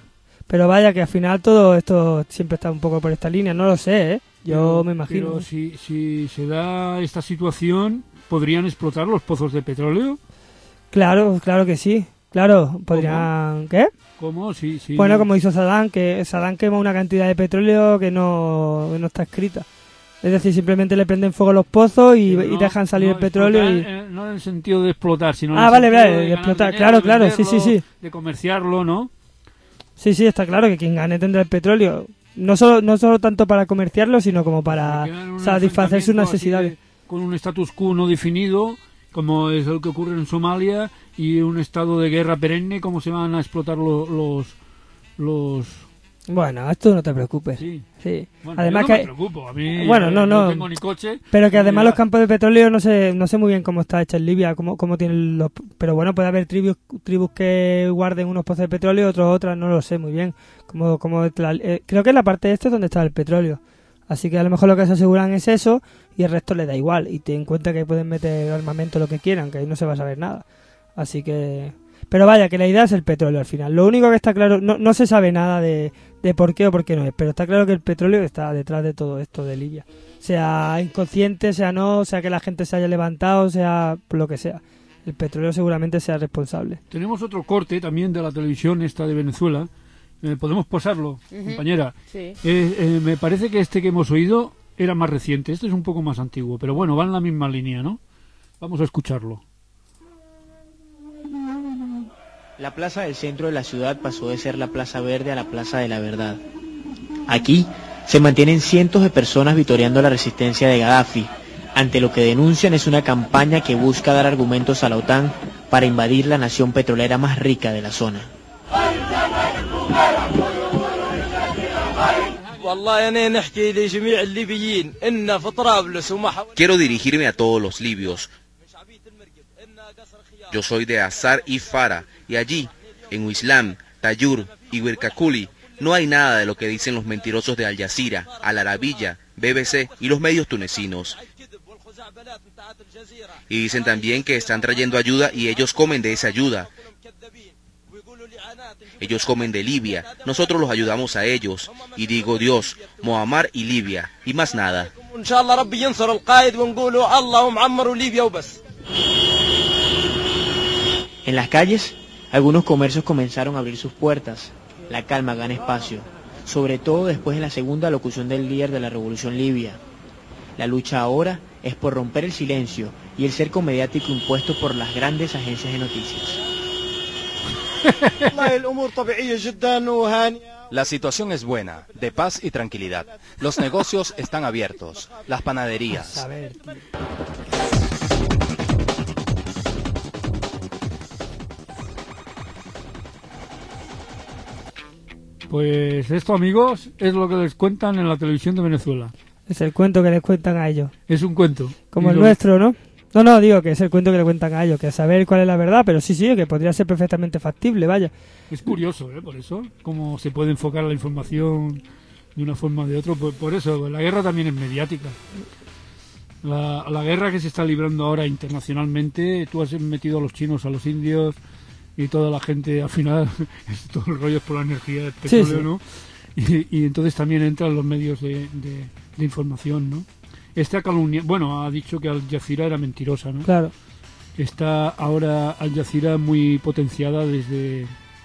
Pero vaya que al final todo esto siempre está un poco por esta línea, no lo sé, ¿eh? Yo pero, me imagino. Pero si, si se da esta situación, ¿podrían explotar los pozos de petróleo? Claro, claro que sí. Claro, podrían... ¿Cómo? ¿Qué? ¿Cómo? Sí, sí. Bueno, como hizo Saddam, que Saddam quemó una cantidad de petróleo que no, que no está escrita. Es decir, simplemente le prenden fuego a los pozos y, no, y dejan salir no el petróleo. Explotar, y... eh, no en el sentido de explotar, sino en ah, el vale, sentido vale, de, de explotar. dinero, Claro, de claro, venderlo, sí, sí, sí. De comerciarlo, ¿no? Sí, sí, está claro que quien gane tendrá el petróleo. No solo, no solo tanto para comerciarlo, sino como para satisfacer sus necesidades. De, con un status quo no definido, como es lo que ocurre en Somalia, y un estado de guerra perenne, como se van a explotar lo, los... los Bueno, esto no te preocupes. Sí. Sí. Bueno, además yo no que me preocupo. A mí bueno, no, no. no tengo ni coche. Pero que además los campos de petróleo no sé, no sé muy bien cómo está hecha en Libia, cómo, cómo tienen los, pero bueno, puede haber tribus, tribus que guarden unos pozos de petróleo y otros otras, no lo sé muy bien. Como, como la, eh, creo que en la parte este es donde está el petróleo. Así que a lo mejor lo que se aseguran es eso y el resto le da igual. Y ten en cuenta que pueden meter armamento lo que quieran, que ahí no se va a saber nada. Así que... Pero vaya, que la idea es el petróleo al final. Lo único que está claro, no, no se sabe nada de, de por qué o por qué no es, pero está claro que el petróleo está detrás de todo esto de Libia. Sea inconsciente, sea no, sea que la gente se haya levantado, sea lo que sea. El petróleo seguramente sea responsable. Tenemos otro corte también de la televisión esta de Venezuela. Eh, ¿Podemos posarlo, uh-huh. compañera? Sí. Eh, eh, me parece que este que hemos oído era más reciente. Este es un poco más antiguo, pero bueno, va en la misma línea, ¿no? Vamos a escucharlo. La plaza del centro de la ciudad pasó de ser la Plaza Verde a la Plaza de la Verdad. Aquí se mantienen cientos de personas vitoreando la resistencia de Gaddafi, ante lo que denuncian es una campaña que busca dar argumentos a la OTAN para invadir la nación petrolera más rica de la zona. Quiero dirigirme a todos los libios. Yo soy de Azar y Fara, y allí, en Uislam, Tayur y Wirkakuli, no hay nada de lo que dicen los mentirosos de Al Jazeera, Al Arabiya, B B C y los medios tunecinos. Y dicen también que están trayendo ayuda y ellos comen de esa ayuda. Ellos comen de Libia, nosotros los ayudamos a ellos. Y digo Dios, Muammar y Libia, y más nada. En las calles, algunos comercios comenzaron a abrir sus puertas. La calma gana espacio, sobre todo después de la segunda locución del líder de la revolución libia. La lucha ahora es por romper el silencio y el cerco mediático impuesto por las grandes agencias de noticias. La situación es buena, de paz y tranquilidad. Los negocios están abiertos, las panaderías. A ver, tío. Pues esto, amigos, es lo que les cuentan en la televisión de Venezuela. Es el cuento que les cuentan a ellos. Es un cuento. Como Y el lo- nuestro, ¿no? No, no, digo que es el cuento que le cuentan a ellos, que a saber cuál es la verdad, pero sí, sí, que podría ser perfectamente factible, vaya. Es curioso, ¿eh? Por eso, cómo se puede enfocar la información de una forma o de otra. Por, por eso, la guerra también es mediática. La, la guerra que se está librando ahora internacionalmente, tú has metido a los chinos, a los indios y toda la gente, al final, es todo el rollo es por la energía del Sí, petróleo, sí. ¿no? Y, y entonces también entran los medios de, de, de información, ¿no? Este ha calumniado, bueno, ha dicho que Al Jazeera era mentirosa, ¿no? Claro. Está ahora Al Jazeera muy potenciada desde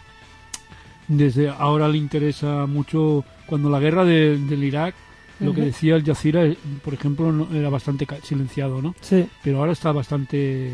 desde ahora le interesa mucho cuando la guerra de- del Irak, lo que Ujú. decía Al Jazeera, eh, por ejemplo, no- era bastante ca- silenciado, ¿no? Sí. Pero ahora está bastante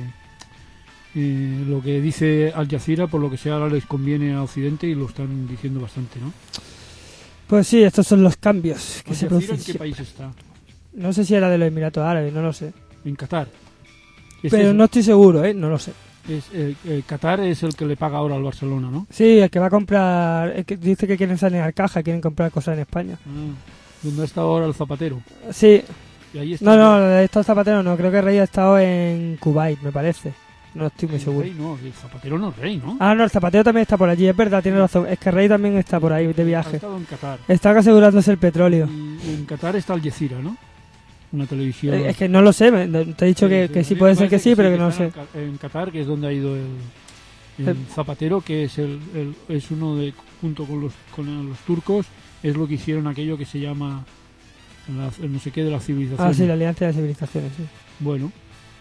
eh, lo que dice Al Jazeera, por lo que sea, ahora les conviene a Occidente y lo están diciendo bastante, ¿no? Pues sí, estos son los cambios que ¿Al se Jazeera producen. en qué siempre. país está? No sé si era de los Emiratos Árabes, no lo sé. En Qatar. Es Pero eso. no estoy seguro, ¿eh? No lo sé. Es, eh, eh, Qatar es el que le paga ahora al Barcelona, ¿no? Sí, el que va a comprar... el que dice que quieren sanear caja, quieren comprar cosas en España. Ah, donde ha estado ahora el Zapatero. Sí. Y ahí está No, el- no, de estos zapateros no. Creo que Rey ha estado en Kuwait, me parece. No estoy muy el seguro. rey no, el Zapatero no es rey, ¿no? Ah, no, el zapatero también está por allí, es verdad, tiene razón. Es que Rey también está por ahí de Ha viaje. estado en Qatar. Está asegurándose el petróleo. Y en Qatar está Al Jazeera, ¿no? Una televisión. Eh, Es que no lo sé, me- te he dicho que, que sí a mí puede me ser que parece sí, pero que no lo está sé. En Ca- En Qatar, que es donde ha ido el, el El- Zapatero, que es el, el- es uno de, junto con los, con los turcos, es lo que hicieron aquello que se llama la- el no sé qué de la civilización. Ah, sí, la Alianza de Civilizaciones, sí. Bueno,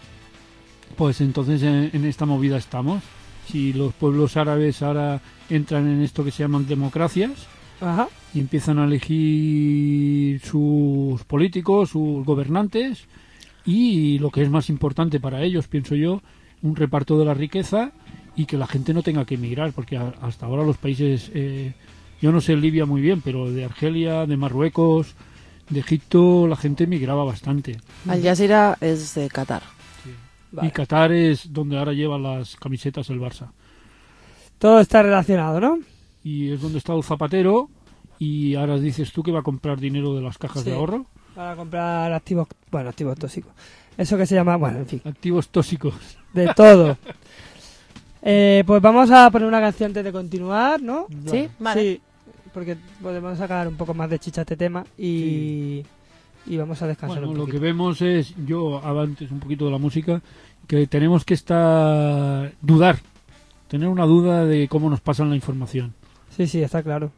pues entonces en, en esta movida estamos. Si los pueblos árabes ahora entran en esto que se llaman democracias Ajá. y empiezan a elegir sus políticos, sus gobernantes y lo que es más importante para ellos, pienso yo, un reparto de la riqueza y que la gente no tenga que emigrar, porque a- hasta ahora los países, eh, yo no sé Libia muy bien, pero de Argelia, de Marruecos, de Egipto, la gente emigraba bastante. Al Jazeera es de Qatar. Vale. Y Qatar es donde ahora lleva las camisetas el Barça. Todo está relacionado, ¿no? Y es donde está el Zapatero. Y ahora dices tú que va a comprar dinero de las cajas Sí. de ahorro. Para comprar activos, bueno, activos tóxicos. Eso que se llama, bueno, en fin, Activos tóxicos. de todo. Eh, pues vamos a poner una canción antes de continuar, ¿no? ¿Sí? Vale. Sí, porque podemos sacar un poco más de chicha a este tema y, y vamos a descansar Bueno, un lo que poquito. vemos es, yo antes un poquito de la música, que tenemos que estar, dudar. Tener una duda de cómo nos pasan la información. Sí, sí, está claro.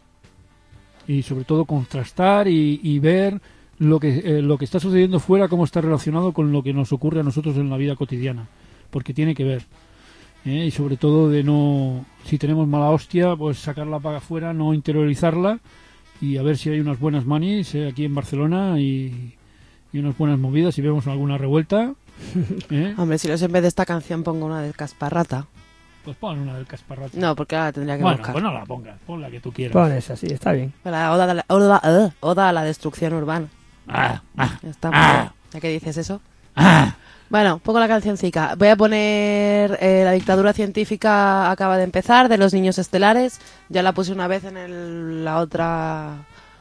Y sobre todo contrastar y, y ver lo que, eh, lo que está sucediendo fuera, cómo está relacionado con lo que nos ocurre a nosotros en la vida cotidiana. Porque tiene que ver. ¿eh? Y sobre todo de no, si tenemos mala hostia, pues sacarla para afuera, no interiorizarla y a ver si hay unas buenas manis eh, aquí en Barcelona y, y unas buenas movidas y vemos alguna revuelta. ¿eh? Hombre, si los en vez de esta canción pongo una de Casparrata. Pues pon una del Casparrata. No, porque ahora tendría que bueno, buscar. pues no la pongas, pon la que tú quieras. Pon esa, sí, está bien. La oda, a la- oda, eh, oda a la destrucción urbana. Ah, ah, Ya está. Ah. ¿Ya que dices eso? ah. Bueno, pongo la cancioncica. Voy a poner eh, La dictadura científica acaba de empezar, de los niños estelares. Ya la puse una vez en el- la otra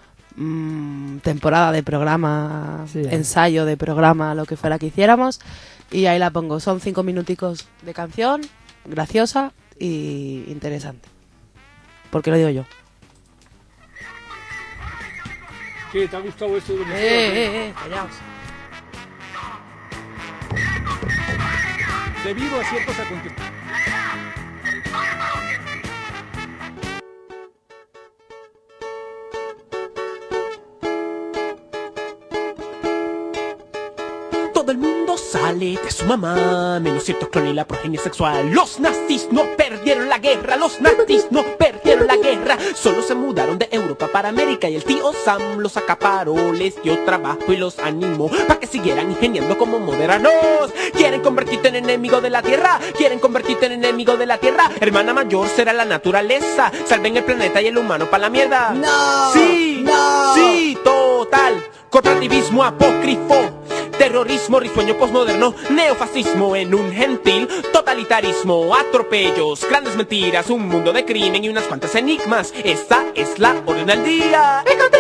mm, temporada de programa, Sí, eh. ensayo de programa, lo que fuera que hiciéramos. Y ahí la pongo. Son cinco minuticos de canción, graciosa y interesante. Porque lo digo yo. ¿Qué? ¿Te ha gustado esto de Venezuela? Eh, eh, eh, callaos. Debido a ciertos acontecimientos. Todo el mundo todo sale de su mamá, menos cierto clon y la progenie sexual. Los nazis no perdieron la guerra, los nazis no perdieron la guerra. Solo se mudaron de Europa para América y el tío Sam los acaparó, les dio trabajo y los animó para que siguieran ingeniando como moderanos. Quieren convertirte en enemigo de la tierra, quieren convertirte en enemigo de la tierra. Hermana mayor será la naturaleza, salven el planeta y el humano para la mierda. No, sí, no, sí, total. Corporativismo apócrifo, terrorismo risueño posmoderno, neofascismo en un gentil totalitarismo, atropellos, grandes mentiras, un mundo de crimen y unas cuantas enigmas. Esa es la orden del día.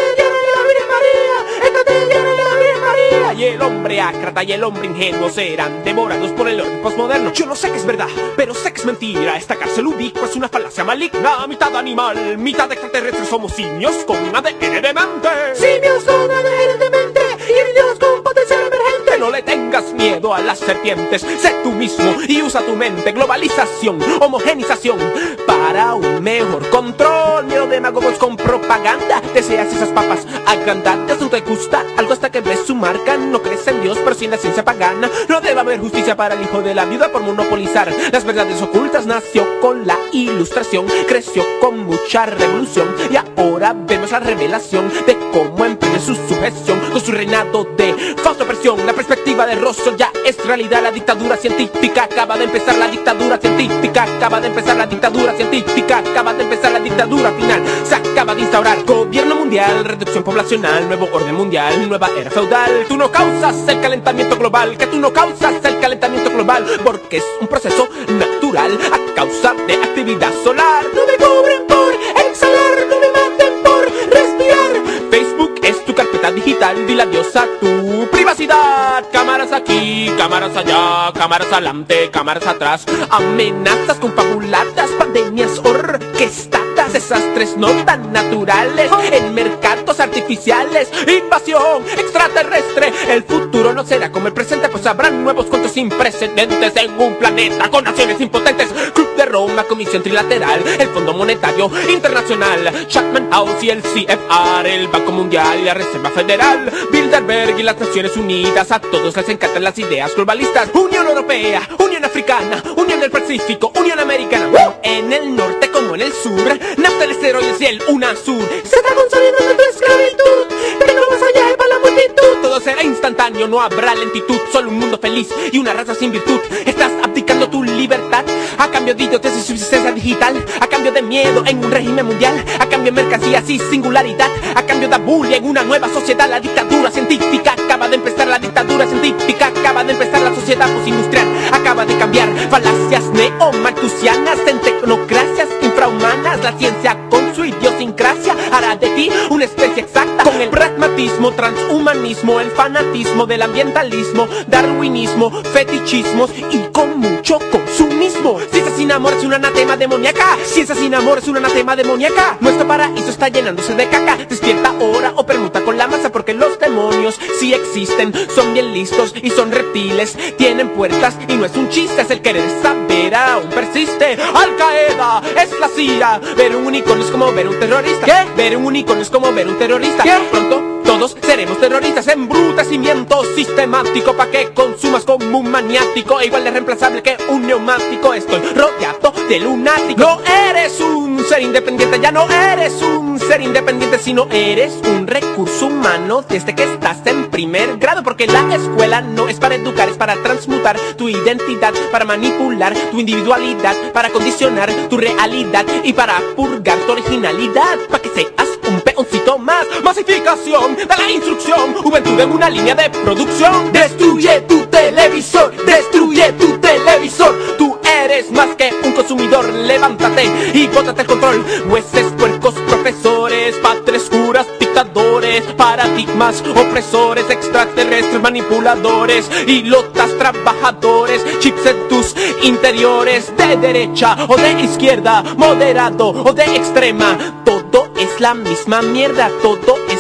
Y el hombre ácrata y el hombre ingenuo serán devorados por el orden postmoderno. Yo no sé qué es verdad, pero sé que es mentira. Esta cárcel ubicua es una falacia maligna. Mitad animal, mitad extraterrestre. Somos simios con A D N de mente. Simios con A D N de mente. Híbridos con potencial emergente. No le tengas miedo a las serpientes. Sé tú mismo y usa tu mente. Globalización, homogenización para un mejor control. Miedo de demagogos con propaganda. Deseas esas papas agrandadas. No te gusta algo hasta que ves su marca. No crees en Dios, pero sí en la ciencia pagana. No debe haber justicia para el hijo de la viuda por monopolizar las verdades ocultas. Nació con la ilustración, creció con mucha revolución y ahora vemos la revelación de cómo emprende su sujeción con su reinado de falsa opresión. La perspectiva de Rosso ya es realidad. La dictadura científica acaba de empezar. La dictadura científica acaba de empezar. La dictadura científica acaba de empezar. La dictadura final se acaba de instaurar. Gobierno mundial, reducción poblacional, nuevo orden mundial, nueva era feudal. Tú no causas el calentamiento global, que tú no causas el calentamiento global, porque es un proceso natural a causa de actividad solar. No me cobren por exhalar, no me maten por respirar. Facebook es tu carpeta digital, dile adiós a tu privacidad. Cámaras aquí, cámaras allá, cámaras adelante, cámaras atrás. Amenazas confabuladas, pandemias orquestadas, desastres no tan naturales en mercados artificiales, invasión extraterrestre. El futuro no será como el presente, pues habrán nuevos cuentos sin precedentes en un planeta con naciones impotentes. Club de Roma, Comisión Trilateral, el Fondo Monetario Internacional, Chatham House y el C F R, el Banco Mundial y la Reserva Federal, Bilderberg y las Naciones Unidas. A todos les encantan las ideas globalistas. Unión Europea, Unión Africana, Unión del Pacífico, Unión Americana. En el norte como en el sur, nafta, el esteroides y el UNASUR. Se está consolidando tu esclavitud, pero no vas allá y para la multitud. Todo será instantáneo, no habrá lentitud, solo un mundo feliz y una raza sin virtud. Estás abdicando tu libertad a cambio de idiotes y subsistencia digital, a cambio de miedo en un régimen mundial, a cambio de mercancías y singularidad, a cambio de bullying en una nueva sociedad. La dictadura científica acaba de empezar. La dictadura científica acaba de empezar. La sociedad postindustrial acaba de cambiar. Falacias neomalthusianas en tecnocracias infrahumanas. La ciencia con su idiosincrasia hará de ti una especie exacta. Con el pragmatismo, transhumanismo, el fanatismo del ambientalismo, darwinismo, fetichismos y con mucho consumismo. Ciencia sin amor es un anatema demoníaca. Ciencia sin amor es un anatema demoníaca. Nuestro paraíso está llenándose de caca. Despierta ahora o permuta con la masa, porque los demonios sí existen, son bien listos y son reptiles, tienen puertas y no es un chiste. Es el querer saber aún persiste. Al Qaeda es la C I A. Ver un unicornio es como ver un terrorista. ¿Qué? Ver un unicornio es como ver un terrorista. ¿Qué? Pronto todos seremos terroristas. Embrutecimiento sistemático pa' que consumas como un maniático, igual de reemplazable que un neumático. Estoy rodeado de lunáticos. No eres un ser independiente, ya no eres un ser independiente, sino eres un recurso humano desde que estás en primer grado. Porque la escuela no es para educar, es para transmutar tu identidad, para manipular tu individualidad, para condicionar tu realidad y para purgar tu originalidad, para que seas un peoncito más. Masificación de la instrucción, juventud en una línea de producción. Destruye tu televisor, destruye tu televisor. Tú eres más que un consumidor, levántate y bótate el control. Jueces, puercos, profesores, padres, curas, dictadores, paradigmas, opresores, extraterrestres, manipuladores, ilotas, trabajadores, chips en tus interiores, de derecha o de izquierda, moderado o de extrema. Todo es la misma mierda, todo es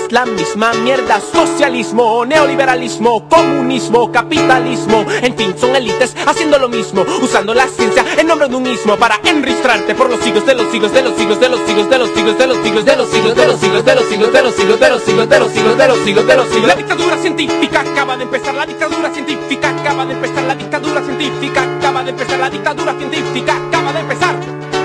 es la misma mierda. Socialismo, neoliberalismo, comunismo, capitalismo, en fin, son élites haciendo lo mismo, usando la ciencia en nombre de un mismo para enristrarte por los siglos de los siglos de los siglos de los siglos de los siglos de los siglos de los siglos de los siglos de los siglos de los siglos de los siglos de los siglos de los siglos de los siglos. La dictadura científica acaba de empezar, la dictadura científica acaba de empezar, la dictadura científica acaba de empezar, la dictadura científica acaba de empezar.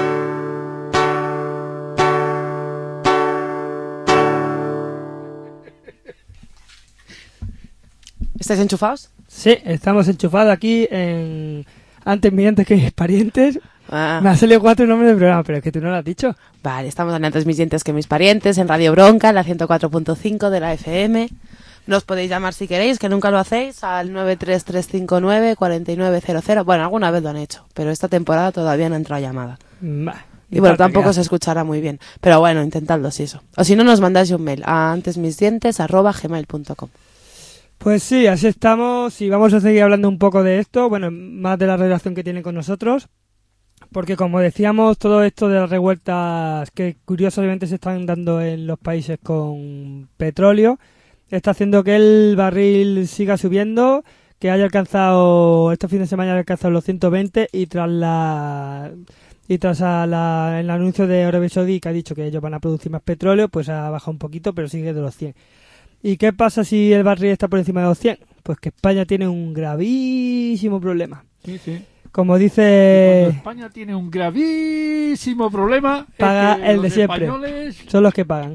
¿Estáis enchufados? Sí, estamos enchufados aquí en Antes mis dientes que mis parientes. Ah. Me ha salido cuatro nombres de programa, pero es que tú no lo has dicho. Vale, estamos en Antes mis dientes que mis parientes, en Radio Bronca, en la ciento cuatro punto cinco de la F M. Nos podéis llamar si queréis, que nunca lo hacéis, al nueve tres tres cinco nueve cuatro nueve cero cero. Bueno, alguna vez lo han hecho, pero esta temporada todavía no ha entrado llamada. Bah, y bueno, tampoco se escuchará muy bien. Pero bueno, intentadlo si eso. O si no, nos mandáis un mail a antesmisdientes arroba gmail punto com. Pues sí, así estamos y vamos a seguir hablando un poco de esto, bueno, más de la relación que tiene con nosotros, porque como decíamos, todo esto de las revueltas que curiosamente se están dando en los países con petróleo, está haciendo que el barril siga subiendo, que haya alcanzado, este fin de semana haya alcanzado los ciento veinte y tras la... Y tras a la, el anuncio de Arabia Saudí que ha dicho que ellos van a producir más petróleo, pues ha bajado un poquito, pero sigue de los cien. ¿Y qué pasa si el barril está por encima de los cien? Pues que España tiene un gravísimo problema. Sí, sí. Como dice... Cuando España tiene un gravísimo problema, paga es que el los de siempre. españoles... Son los que pagan.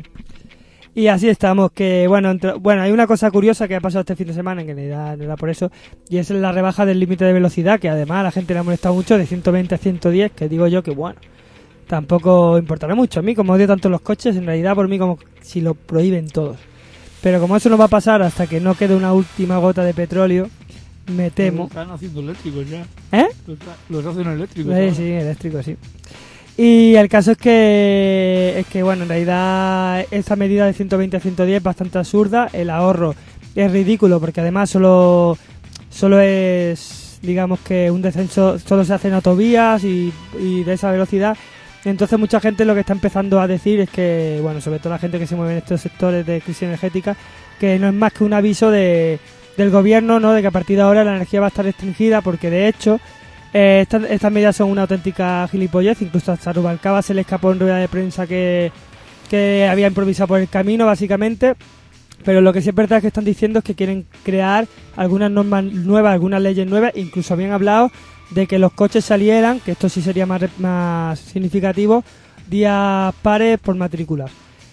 Y así estamos, que bueno, entre, bueno, hay una cosa curiosa que ha pasado este fin de semana, en realidad no era por eso, y es la rebaja del límite de velocidad, que además a la gente le ha molestado mucho, de ciento veinte a ciento diez, que digo yo que bueno, tampoco importará mucho. A mí, como odio tanto los coches, en realidad por mí como si lo prohíben todos. Pero como eso no va a pasar hasta que no quede una última gota de petróleo, me temo... Los están haciendo eléctricos ya. ¿Eh? Los, los hacen eléctricos. Sí, sí, eléctricos, sí. Y el caso es que, es que, bueno, en realidad esa medida de ciento veinte a ciento diez es bastante absurda. El ahorro es ridículo porque además solo, solo es, digamos que un descenso, solo se hace en autovías y, y de esa velocidad. Entonces mucha gente lo que está empezando a decir es que, bueno, sobre todo la gente que se mueve en estos sectores de crisis energética, que no es más que un aviso de, del gobierno, ¿no?, de que a partir de ahora la energía va a estar restringida, porque de hecho eh, estas, estas medidas son una auténtica gilipollez. Incluso hasta Rubalcaba se le escapó en rueda de prensa que, que había improvisado por el camino, básicamente. Pero lo que sí es verdad es que están diciendo es que quieren crear algunas normas nuevas, algunas leyes nuevas. Incluso habían hablado de que los coches salieran, que esto sí sería más, más significativo, días pares por matrículas.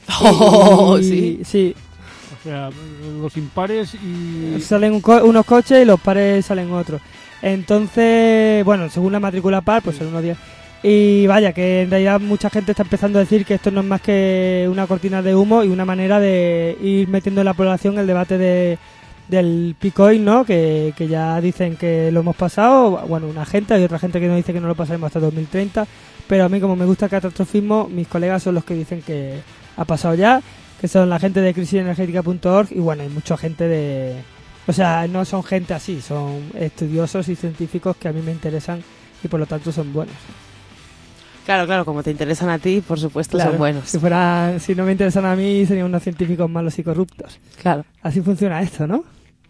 Oh, y, sí. Sí. O sea, los impares y... Salen un co- unos coches y los pares salen otros. Entonces, bueno, según la matrícula par, pues son unos días. Y vaya, que en realidad mucha gente está empezando a decir que esto no es más que una cortina de humo y una manera de ir metiendo en la población el debate de del Bitcoin, ¿no? Que, que ya dicen que lo hemos pasado. Bueno, una gente, hay otra gente que nos dice que no lo pasaremos hasta dos mil treinta. Pero a mí, como me gusta el catastrofismo, mis colegas son los que dicen que ha pasado ya, que son la gente de crisis energética punto org. Y bueno, hay mucha gente de... O sea, no son gente así, son estudiosos y científicos que a mí me interesan y por lo tanto son buenos. Claro, claro, como te interesan a ti, por supuesto, Claro, son buenos. Si fuera, si no me interesan a mí, serían unos científicos malos y corruptos. Claro. Así funciona esto, ¿no?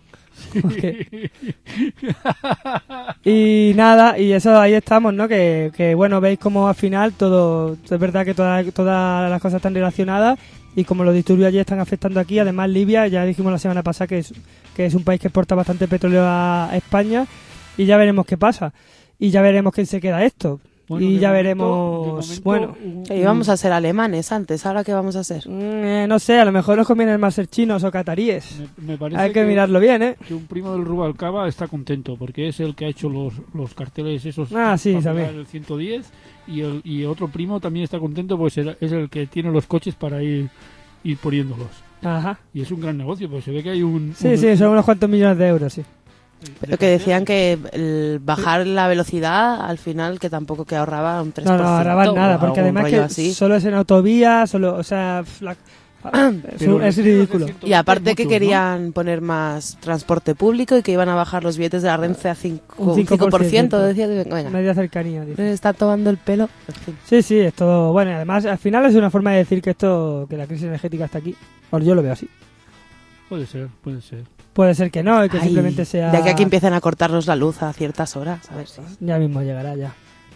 Okay. Y nada, y eso ahí estamos, ¿no? Que, que bueno, veis como al final todo, es verdad que todas todas las cosas están relacionadas y como los disturbios allí están afectando aquí. Además Libia, ya dijimos la semana pasada que es, que es un país que exporta bastante petróleo a España, y ya veremos qué pasa y ya veremos quién se queda esto. Bueno, y ya momento, veremos, momento, bueno. Que íbamos a ser alemanes antes, ¿ahora qué vamos a ser? Eh, no sé, a lo mejor nos conviene más ser chinos o cataríes. Me, me parece Hay que, que mirarlo bien, ¿eh? Que un primo del Rubalcaba está contento, porque es el que ha hecho los, los carteles esos. Ah, sí, para también. El ciento diez, y, el, y otro primo también está contento, pues es el que tiene los coches para ir, ir poniéndolos. Ajá. Y es un gran negocio, pues se ve que hay un... Sí, un, sí, son unos cuantos millones de euros, sí. Pero que decían que el bajar la velocidad, al final, que tampoco que ahorraba un tres por ciento. No, no ahorraban nada, porque además que así. solo es en autovía, solo, o sea, la, Es, un- es ridículo. Y aparte que muchos, ¿no? querían poner más transporte público y que iban a bajar los billetes de la Renfe a cinco, Un un cinco por ciento. Decía, ciento. venga, Media cercanía, dice. me está tomando el pelo. En fin. Sí, sí, es todo. Bueno, además, al final es una forma de decir que esto, que la crisis energética está aquí. Bueno, yo lo veo así. Puede ser, puede ser. Puede ser que no, y que Ay, simplemente sea. De aquí a que empiecen a cortarnos la luz a ciertas horas, a ver si. Ya mismo llegará, ya.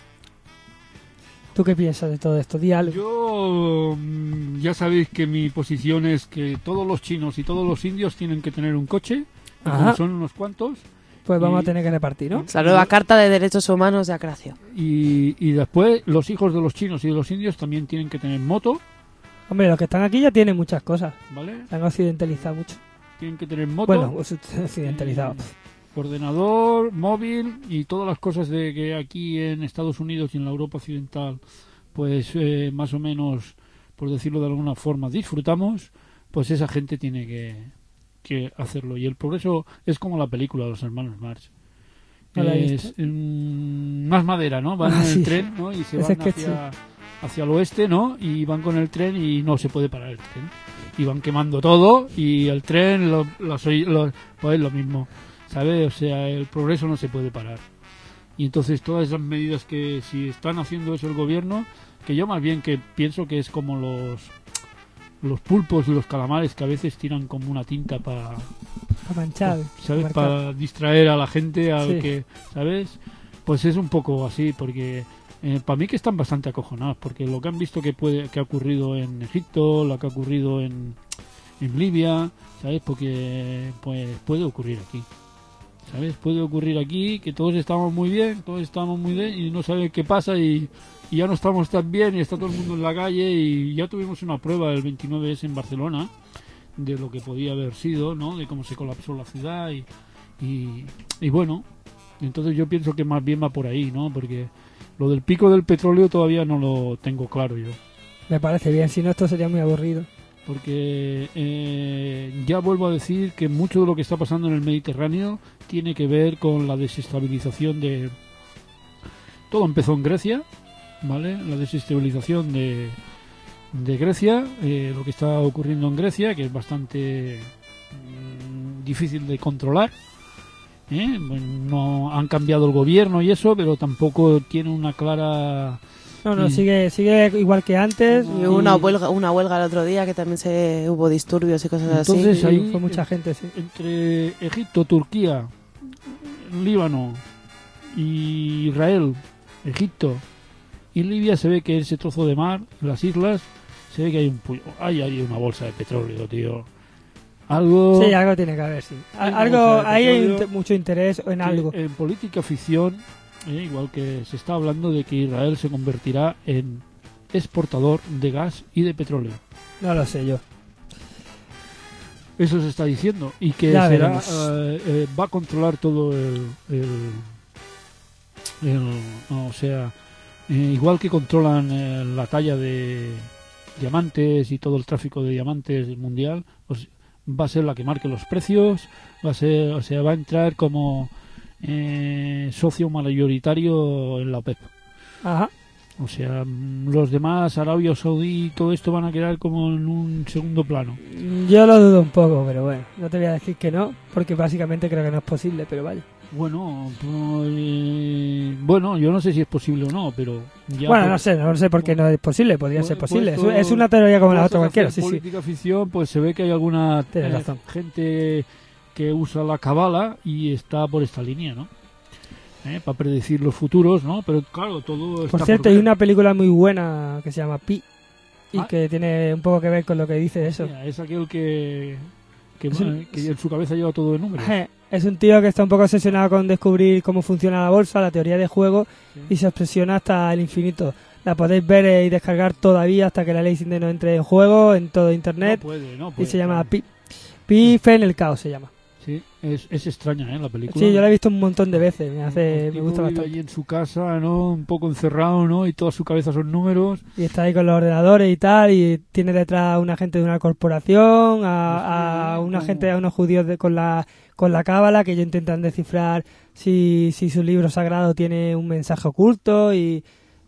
¿Tú qué piensas de todo esto? Di algo. Yo, mm, ya sabéis que mi posición es que todos los chinos y todos los indios tienen que tener un coche, y Ajá. como son unos cuantos, Pues vamos y- a tener que repartir, ¿no? Es la nueva Carta de Derechos Humanos de Acracio. y, y después los hijos de los chinos y de los indios también tienen que tener moto, Hombre, los que están aquí ya tienen muchas cosas. ¿vale? Se han occidentalizado mucho. Tienen que tener moto, Bueno, pues, occidentalizados. eh, ordenador, móvil y todas las cosas de que aquí en Estados Unidos y en la Europa occidental, pues eh, más o menos, por decirlo de alguna forma, disfrutamos, pues esa gente tiene que, que hacerlo. Y el progreso es como la película de los hermanos Marx. No la he Es visto. mm, más madera, ¿no? Van Ah, en el sí. tren, ¿no? Y se Ese van sketch, hacia, hacia el oeste, ¿no? Y van con el tren y no se puede parar el tren. Y van quemando todo y el tren, lo, los, lo- pues es lo mismo, ¿sabes? O sea, el progreso no se puede parar. Y entonces todas esas medidas que si están haciendo eso el gobierno, que yo más bien que pienso que es como los los pulpos y los calamares que a veces tiran como una tinta para Para manchar. ¿sabes? marcar. Para distraer a la gente, al Sí. que, ¿sabes? Pues es un poco así, porque eh, para mí que están bastante acojonados, porque lo que han visto que puede que ha ocurrido en Egipto, lo que ha ocurrido en, en Libia, ¿sabes? Porque pues puede ocurrir aquí, ¿sabes? Puede ocurrir aquí, que todos estamos muy bien, todos estamos muy bien y no saben qué pasa y, y ya no estamos tan bien y está todo el mundo en la calle y ya tuvimos una prueba el veintinueve ese en Barcelona de lo que podía haber sido, ¿no? De cómo se colapsó la ciudad y, y, y bueno, entonces yo pienso que más bien va por ahí, ¿no? Porque lo del pico del petróleo todavía no lo tengo claro yo. Me parece bien, si no esto sería muy aburrido. Porque eh, ya vuelvo a decir que mucho de lo que está pasando en el Mediterráneo tiene que ver con la desestabilización de... Todo empezó en Grecia, ¿vale? La desestabilización de, de Grecia, eh, lo que está ocurriendo en Grecia, que es bastante mm, difícil de controlar. ¿eh? No han cambiado el gobierno y eso, pero tampoco tiene una clara... No, no, y- sigue sigue igual que antes. Y hubo una huelga, una huelga el otro día que también se hubo disturbios y cosas Entonces, así. ahí- Fue mucha gente, sí. entre Egipto, Turquía, Líbano y Israel, Egipto y Libia se ve que ese trozo de mar, las islas, se ve que hay un pu- hay, hay una bolsa de petróleo, tío. Algo Sí, algo tiene que haber, sí. Hay A- Algo, mucho de ahí hay petróleo int- mucho interés en que algo. en política ficción, eh, igual que se está hablando de que Israel se convertirá en exportador de gas y de petróleo. No lo sé yo. Eso se está diciendo y que Ya será, veremos. eh, eh, va a controlar todo el, el, el- no, o sea, eh, igual que controlan eh, la talla de diamantes y todo el tráfico de diamantes mundial, pues va a ser la que marque los precios, va a ser, o sea, va a entrar como eh, socio mayoritario en la OPEP. Ajá. O sea, mm, los demás, Arabia Saudí y todo esto van a quedar como en un segundo plano. Yo lo dudo un poco, pero bueno, no te voy a decir que no, porque básicamente creo que no es posible, pero vaya. Bueno, pues, eh, bueno, yo no sé si es posible o no, pero ya bueno, por- no sé, no sé por qué no es posible, podría por- ser posible. puesto- es, es una teoría como la puestos otra a cualquiera, hacer sí, sí. política ficción, pues se ve que hay alguna Tienes eh, razón. gente que usa la cabala y está por esta línea, ¿no? Eh, para predecir los futuros, ¿no? Pero claro, todo está Por cierto, hay ver. una película muy buena que se llama Pi, y Ah. que tiene un poco que ver con lo que dice eso. Mira, es aquel que que, Es un- que en su cabeza lleva todo de números. Je, Es un tío que está un poco obsesionado con descubrir cómo funciona la bolsa, la teoría de juego, Sí. y se obsesiona hasta el infinito. La podéis ver eh, y descargar todavía hasta que la ley Sinde no entre en juego en todo internet, No puede, no y puede, se llama claro. Pi. Pi Fe en el caos se llama. Sí, es, es extraña, ¿eh? La película. Sí, yo la he visto un montón de veces, me El hace, me tipo gusta vive bastante. allí en su casa, ¿no? Un poco encerrado, ¿no? Y toda su cabeza son números. Y está ahí con los ordenadores y tal, y tiene detrás a una gente de una corporación, a, a Sí, una como- gente, a unos judíos de- con la con la cábala, que ellos intentan descifrar si, si su libro sagrado tiene un mensaje oculto, y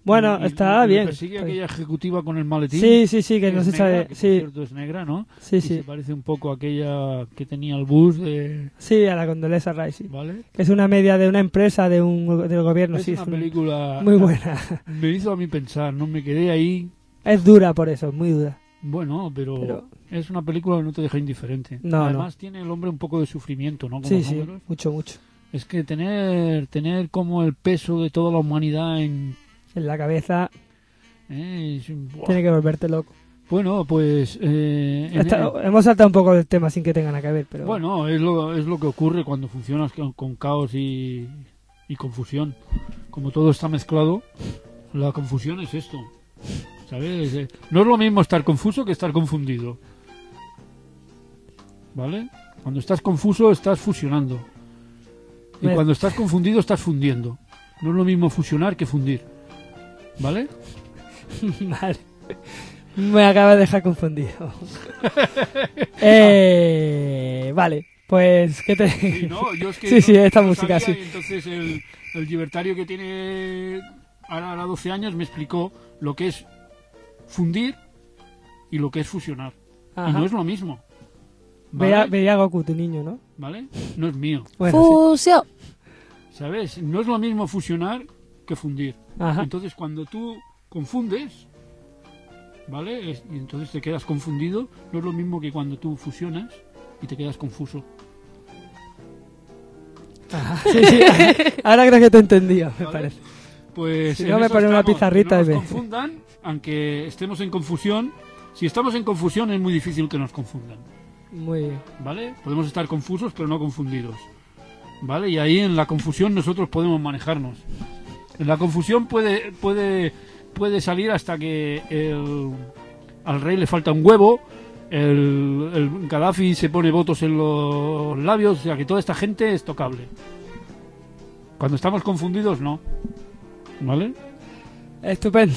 Bueno, y, está y bien. Persigue está aquella bien. ejecutiva con el maletín. Sí, sí, sí, que no es se negra, sabe. que por Sí, cierto es negra, ¿no? sí, Y sí. se parece un poco a aquella que tenía el bus de... Sí, a la Condoleezza Rice, sí. ¿Vale? Que es una media de una empresa de un, del gobierno, Es sí. una es un- película... muy buena. Me hizo a mí pensar, ¿no? Me quedé ahí... Es dura por eso, muy dura. Bueno, pero, Pero- es una película que no te deja indiferente. No, Además tiene el hombre un poco de sufrimiento, ¿no? Como Sí, sí, números. mucho, mucho. Es que tener tener como el peso de toda la humanidad en... En la cabeza eh, es un- buah. tiene que volverte loco. Bueno, pues... eh, en Esta- el- hemos saltado un poco del tema sin que tenga nada que ver, pero... Bueno, es lo, es lo que ocurre cuando funcionas con, con caos y, y confusión. Como todo está mezclado, la confusión es esto. ¿Sabes? Eh, No es lo mismo estar confuso que estar confundido. ¿Vale? Cuando estás confuso estás fusionando. Y Me- cuando estás confundido estás fundiendo. No es lo mismo fusionar que fundir. ¿Vale? Vale. Me acaba de dejar confundido. eh, vale, pues, ¿qué te...? Sí, no, yo es que sí, no- sí, esta no música, sabía, sí. y entonces el, el libertario que tiene ahora, ahora doce años me explicó lo que es fundir y lo que es fusionar. Ajá. Y no es lo mismo. ¿Vale? Veía, veía a Goku, tu niño, ¿no? ¿Vale? No es mío. Bueno, Fusión. ¿Sabes? No es lo mismo fusionar que fundir. Ajá. Entonces cuando tú confundes, ¿vale? Es- y entonces te quedas confundido, no es lo mismo que cuando tú fusionas y te quedas confuso. sí, sí. Ahora creo que te he entendido, me ¿Vale? parece. Pues Si en no, me eso pone una estamos, pizarrita que y no ve. nos confundan, aunque estemos en confusión. Si estamos en confusión es muy difícil que nos confundan, Muy bien. ¿vale? Podemos estar confusos pero no confundidos, ¿vale? Y ahí en la confusión nosotros podemos manejarnos. En la confusión puede puede puede salir hasta que el, al rey le falta un huevo, el, el Gaddafi se pone votos en los labios, o sea que toda esta gente es tocable. Cuando estamos confundidos no, ¿vale? Estupendo.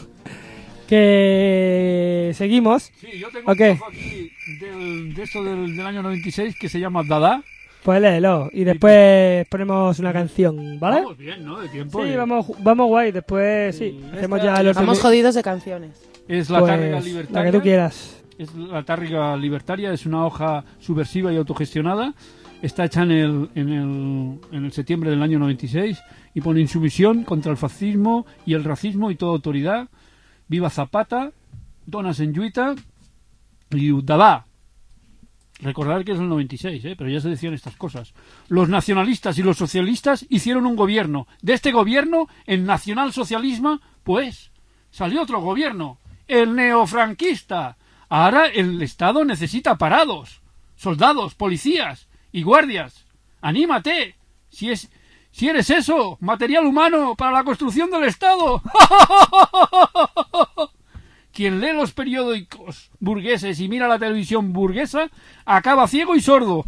Que seguimos. Sí, yo tengo Ok. un trozo aquí del, de esto del, del año noventa y seis que se llama Dada. Pues léelo. Y después ponemos una canción, ¿vale? Vamos bien, ¿no? De tiempo. Sí, eh. vamos, vamos guay. Después, sí. Sí, Hacemos esta- ya los Estamos temi- jodidos de canciones. Es la pues, tárrega la libertaria. que tú quieras. Es la tárrega libertaria, es una hoja subversiva y autogestionada. Está hecha en el, en el, en el septiembre del año noventa y seis y pone insumisión contra el fascismo y el racismo y toda autoridad. Viva Zapata, Dona Senyuita y Dada. Recordar que es el noventa y seis, ¿eh? Pero ya se decían estas cosas. Los nacionalistas y los socialistas hicieron un gobierno. De este gobierno, el nacionalsocialismo, pues, salió otro gobierno, el neofranquista. Ahora el Estado necesita parados, soldados, policías y guardias. ¡Anímate! Si es, si eres eso, material humano para la construcción del Estado. Quien lee los periódicos burgueses y mira la televisión burguesa acaba ciego y sordo.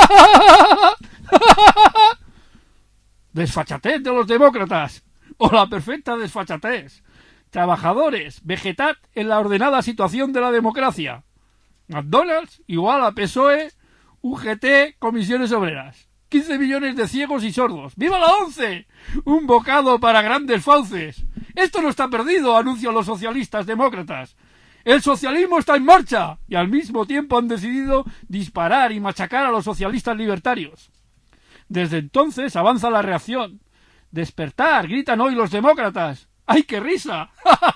Desfachatez de los demócratas. O la perfecta desfachatez. Trabajadores, vegetad en la ordenada situación de la democracia. McDonald's igual a P S O E, U G T, Comisiones Obreras. quince millones de ciegos y sordos. ¡Viva la ONCE! Un bocado para grandes fauces. Esto no está perdido, anuncian los socialistas demócratas. El socialismo está en marcha y al mismo tiempo han decidido disparar y machacar a los socialistas libertarios. Desde entonces avanza la reacción. Despertar, gritan hoy los demócratas. ¡Ay, qué risa!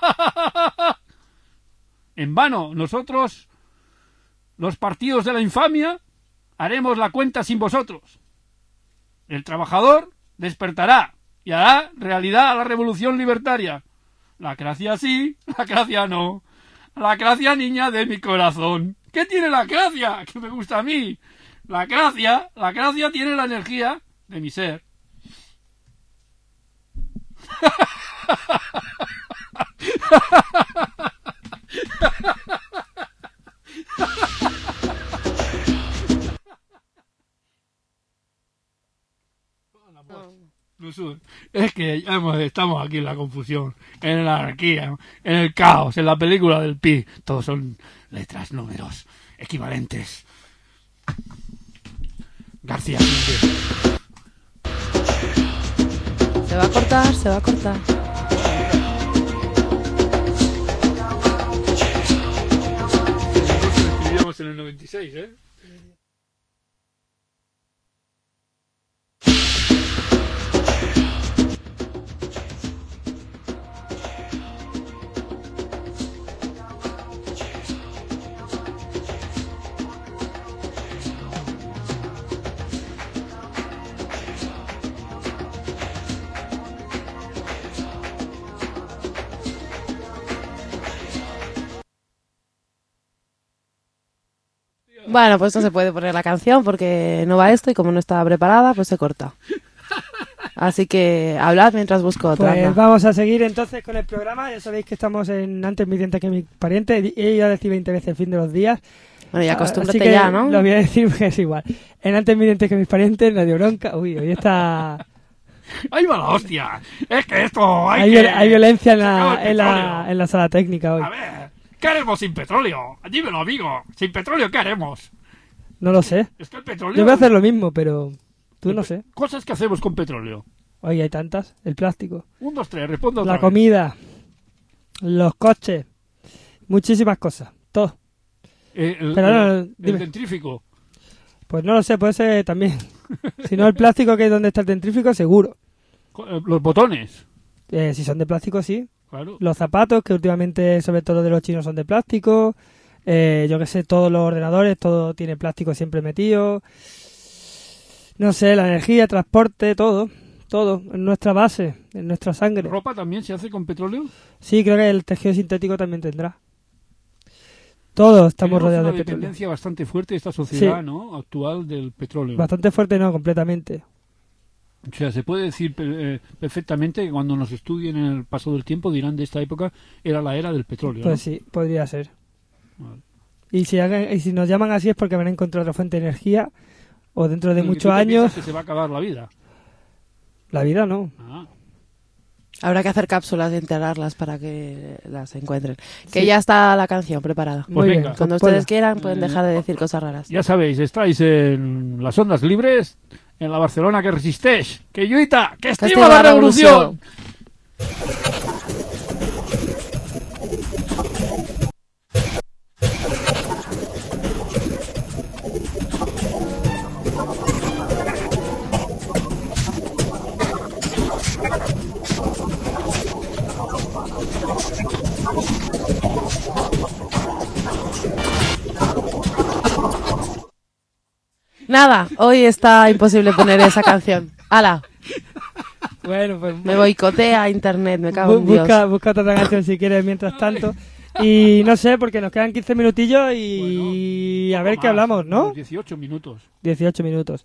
En vano, nosotros, los partidos de la infamia, haremos la cuenta sin vosotros. El trabajador despertará y hará realidad la revolución libertaria. La gracia sí, la gracia no. La gracia niña de mi corazón. ¿Qué tiene la gracia? Que me gusta a mí. La gracia, la gracia tiene la energía de mi ser. Es que ya hemos- estamos aquí en la confusión, en la anarquía, en el caos, en la película del Pi. Todos son letras, números, equivalentes. García Quinde. Se va a cortar, se va a cortar. en el noventa y seis, ¿eh? Bueno, pues no se puede poner la canción porque no va esto y como no estaba preparada, pues se corta. Así que hablad mientras busco otra. Pues vamos a seguir entonces con el programa. Ya sabéis que estamos en Antes mi diente que mi pariente. He ido a decir veinte veces el fin de los días. Bueno, ya acostúmbrate Así que ya, ¿no? Lo voy a decir porque es igual. En Antes mi diente que mis parientes, nadie bronca. Uy, hoy está... ¡Ahí va la hostia! Es que esto hay, hay, que... hay violencia en Se acaba la, el en, la, petróleo. en la sala técnica hoy. A ver, ¿qué haremos sin petróleo? Dímelo, amigo. ¿Sin petróleo qué haremos? No lo sé. Es que el petróleo... Yo voy a hacer lo mismo, pero tú no sé. Cosas que hacemos con petróleo. Hoy hay tantas. El plástico. Un, dos, tres, respondo otra La vez. comida. Los coches. Muchísimas cosas. Todo. Eh, el, Pero no, el, dime. el dentrífico. Pues no lo sé, puede ser también. Si no el plástico, que es donde está el dentrífico, seguro. Los botones. Eh, si son de plástico, sí. Claro. Los zapatos, que últimamente, sobre todo de los chinos, son de plástico. Eh, yo que sé, todos los ordenadores, todo tiene plástico siempre metido. No sé, la energía, transporte, todo. Todo, en nuestra base, en nuestra sangre. ¿Ropa también se hace con petróleo? Sí, creo que el tejido sintético también tendrá. Todos estamos Tenemos rodeados una de petróleo. dependencia bastante fuerte de esta sociedad, Sí. ¿no? Actual del petróleo. Bastante fuerte, no, completamente. O sea, se puede decir eh, perfectamente que cuando nos estudien en el paso del tiempo dirán de esta época era la era del petróleo. Pues ¿no? sí, podría ser. Vale. Y si, hagan- y si nos llaman así es porque van a encontrar otra fuente de energía o dentro de Pero que muchos tú te años... piensas que se va a acabar la vida. La vida no. Ah. Habrá que hacer cápsulas y enterrarlas para que las encuentren. Que Sí. ya está la canción preparada. Pues venga. bien. Cuando pues ustedes ponla. quieran pueden Eh, dejar de decir cosas raras. Ya sabéis, estáis en las ondas libres, en la Barcelona que resisteix, que lluita, que estima estima la la revolución. Nada, hoy está imposible poner esa canción. ¡Hala! Bueno, pues Me boicotea internet, me cago bu- en Dios. busca, busca otra canción si quieres mientras tanto. Y no sé, porque nos quedan quince minutillos y Bueno, a ver poco qué más, hablamos, ¿no? unos dieciocho minutos. dieciocho minutos.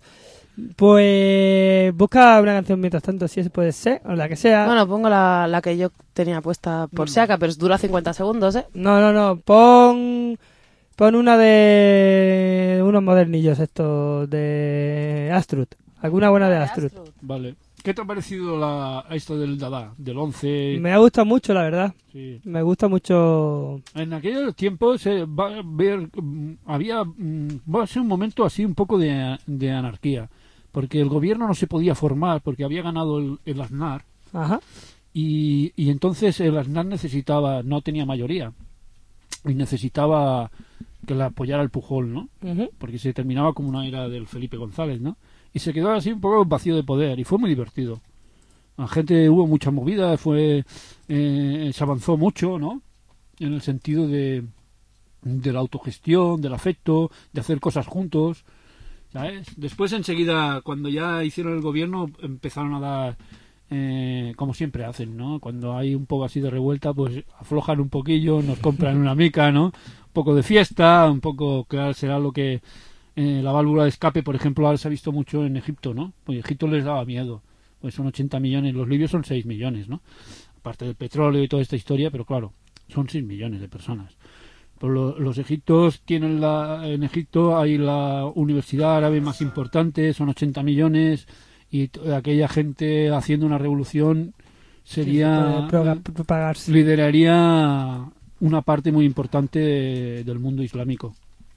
Pues busca una canción mientras tanto, si eso puede ser, o la que sea. Bueno, pongo la, la que yo tenía puesta por si acaso, pero dura cincuenta segundos, ¿eh? No, no, no, pon pon una de unos modernillos estos de Astrud. Alguna buena de Astrud. Vale. ¿Qué te ha parecido la, esto del Dada, del once? Me ha gustado mucho, la verdad. Sí. Me gusta mucho. En aquellos tiempos eh, va a ver, mm, había, mm, va a ser un momento así un poco de, de anarquía, porque el gobierno no se podía formar porque había ganado el, el Aznar Ajá. y, y entonces el Aznar necesitaba, no tenía mayoría y necesitaba que la apoyara el Pujol, ¿no? Ujú. Porque se terminaba como una era del Felipe González, ¿no? Y se quedó así un poco vacío de poder y fue muy divertido. La gente, hubo mucha movida, fue eh, se avanzó mucho, ¿no? En el sentido de, de la autogestión, del afecto, de hacer cosas juntos, ¿sabes? Después enseguida, cuando ya hicieron el gobierno, empezaron a dar, eh, como siempre hacen, ¿no? Cuando hay un poco así de revuelta, pues aflojan un poquillo, nos compran una mica, ¿no? Un poco de fiesta, un poco, claro, será lo que... Eh, la válvula de escape, por ejemplo, ahora se ha visto mucho en Egipto, ¿no? Pues Egipto les daba miedo. Pues son ochenta millones, los libios son seis millones, ¿no? Aparte del petróleo y toda esta historia, pero claro, son seis millones de personas. Pero lo, los egiptos tienen la... En Egipto hay la universidad árabe más importante, son ochenta millones, y t- aquella gente haciendo una revolución sería... Sí, puede proga- propagarse. lideraría una parte muy importante de- del mundo islámico.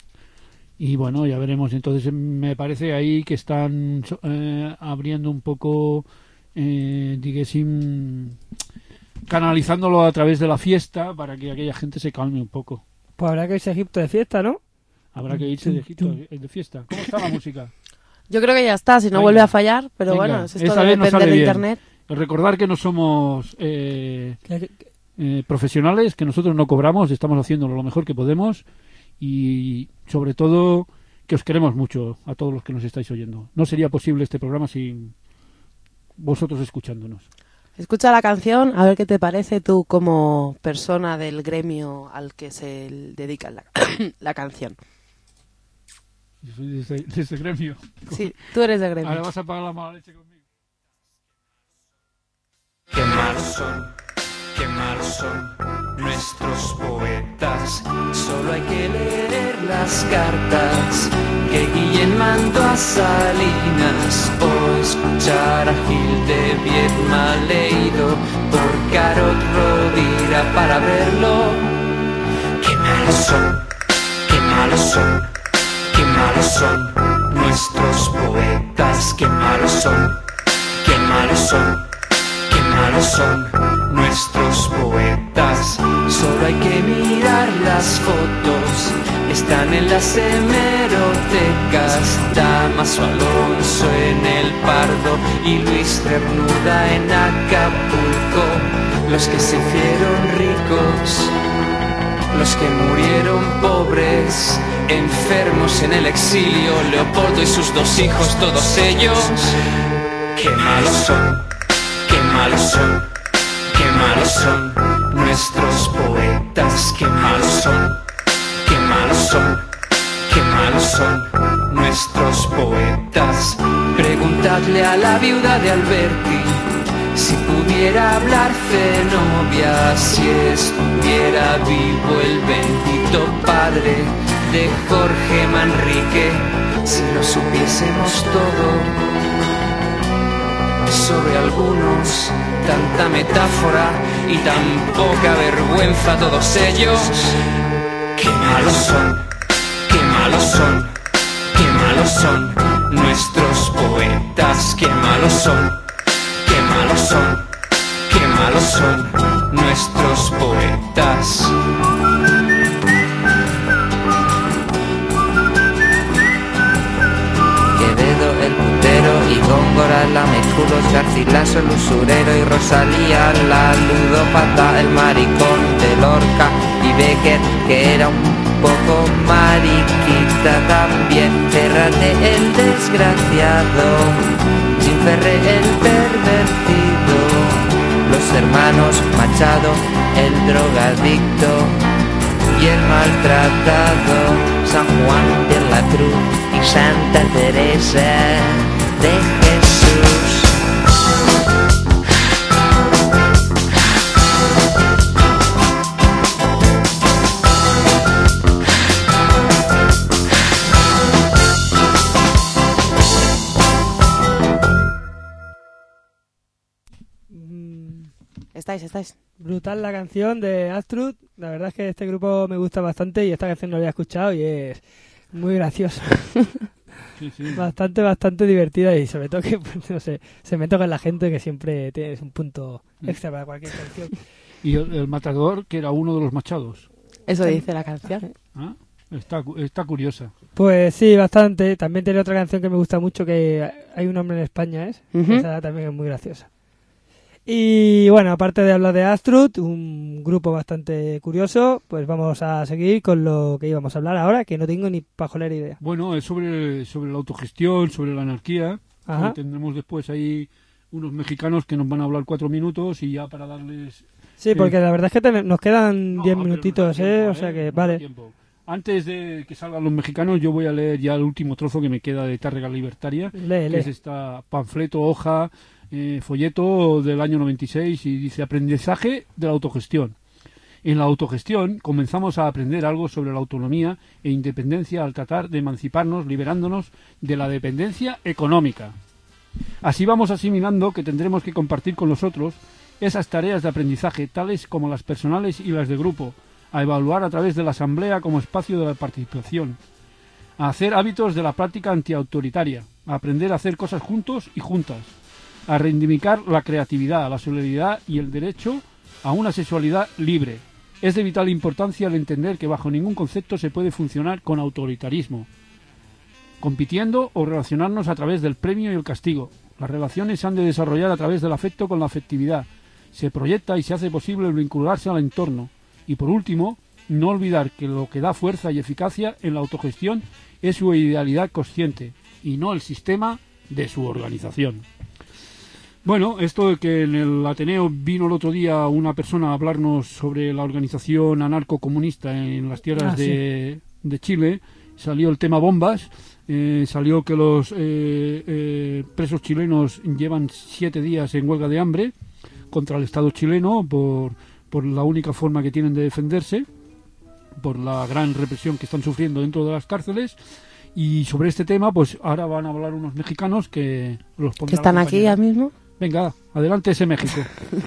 Y bueno, ya veremos. Entonces me parece ahí que están eh, abriendo un poco, eh, diguéssim, canalizándolo a través de la fiesta para que aquella gente se calme un poco. Pues habrá que irse a Egipto de fiesta, ¿no? Habrá que irse de Egipto de fiesta. ¿Cómo está la música? Yo creo que ya está, si no Venga. vuelve a fallar, pero Venga. bueno, esto Esta debe vez nos depender sale de bien. internet. Recordar que no somos eh, eh, profesionales, que nosotros no cobramos, estamos haciendo lo mejor que podemos y sobre todo que os queremos mucho a todos los que nos estáis oyendo. No sería posible este programa sin vosotros escuchándonos. Escucha la canción, a ver qué te parece tú como persona del gremio al que se dedica la, la canción. Yo soy de ese, de ese gremio. Sí, tú eres de gremio. Ahora vas a pagar la mala leche conmigo. Qué malos son, qué malos son nuestros poetas. Solo hay que leer las cartas que Guillén mandó a Salinas o escuchar a Gil de Viedma leído por Carot Rovira para verlo. Qué malos son, qué malos son, qué malos son nuestros poetas. Qué malos son, qué malos son. Qué malos son nuestros poetas. Solo hay que mirar las fotos, están en las hemerotecas. Damaso Alonso en el Pardo y Luis Cernuda en Acapulco. Los que se hicieron ricos, los que murieron pobres, enfermos en el exilio. Leopoldo y sus dos hijos, todos ellos. Qué malos son. Qué malos son, qué malos son nuestros poetas. Qué malos son, qué malos son, qué malos son nuestros poetas. Preguntadle a la viuda de Alberti si pudiera hablar Zenobia, si estuviera vivo el bendito padre de Jorge Manrique. Si lo supiésemos todo sobre algunos, tanta metáfora y tan poca vergüenza todos ellos. Qué malos son, qué malos son, qué malos son nuestros poetas. Qué malos son, qué malos son, qué malos son nuestros poetas. Quevedo el putero y Góngora Lameculos, Garcilaso el usurero y Rosalía la ludópata, el maricón de Lorca y Becker que era un poco mariquita también. Ferrate el desgraciado, Chinferre el pervertido, los hermanos Machado el drogadicto y el maltratado, San Juan de la Cruz y Santa Teresa de Jesús. Estáis, estáis. Brutal la canción de Astrud. La verdad es que este grupo me gusta bastante y esta canción no la había escuchado y es muy graciosa. Sí, sí. Bastante, bastante divertida y sobre todo que, no sé, se me toca en la gente que siempre tienes un punto extra para cualquier canción. Y el, el matador, que era uno de los machados. Eso dice la canción. ¿Ah? Está, está curiosa. Pues sí, bastante. También tiene otra canción que me gusta mucho, que hay un hombre en España, ¿es? Uh-huh. Esa también es muy graciosa. Y bueno, aparte de hablar de Astrud, un grupo bastante curioso, pues vamos a seguir con lo que íbamos a hablar ahora, que no tengo ni pajolera idea. Bueno, es sobre, sobre la autogestión, sobre la anarquía. Ajá. Tendremos después ahí unos mexicanos que nos van a hablar cuatro minutos y ya para darles... Sí, porque eh... la verdad es que te, nos quedan no, diez minutitos, tiempo, ¿eh? ¿eh? O sea que, vale. Tiempo. Antes de que salgan los mexicanos, yo voy a leer ya el último trozo que me queda de Tárrega Libertaria, lee, que lee. es esta panfleto, hoja... Eh, folleto del año noventa y seis y dice: aprendizaje de la autogestión. En la autogestión comenzamos a aprender algo sobre la autonomía e independencia al tratar de emanciparnos, liberándonos de la dependencia económica. Así vamos asimilando que tendremos que compartir con los otros esas tareas de aprendizaje, tales como las personales y las de grupo, a evaluar a través de la asamblea como espacio de la participación, a hacer hábitos de la práctica antiautoritaria, a aprender a hacer cosas juntos y juntas, a reivindicar la creatividad, la solidaridad y el derecho a una sexualidad libre, Es de vital importancia el entender que bajo ningún concepto se puede funcionar con autoritarismo, compitiendo o relacionarnos a través del premio y el castigo. Las relaciones se han de desarrollar a través del afecto con la afectividad. Se proyecta y se hace posible el vincularse al entorno. Y por último, no olvidar que lo que da fuerza y eficacia en la autogestión es su idealidad consciente y no el sistema de su organización. Bueno, esto de que en el Ateneo vino el otro día una persona a hablarnos sobre la organización anarcocomunista en las tierras ah, de, sí. de Chile, salió el tema bombas, eh, salió que los eh, eh, presos chilenos llevan siete días en huelga de hambre contra el Estado chileno por, por la única forma que tienen de defenderse, por la gran represión que están sufriendo dentro de las cárceles. Y sobre este tema, pues ahora van a hablar unos mexicanos que los pondrán. ¿Que están aquí ya mismo? Venga, adelante ese México.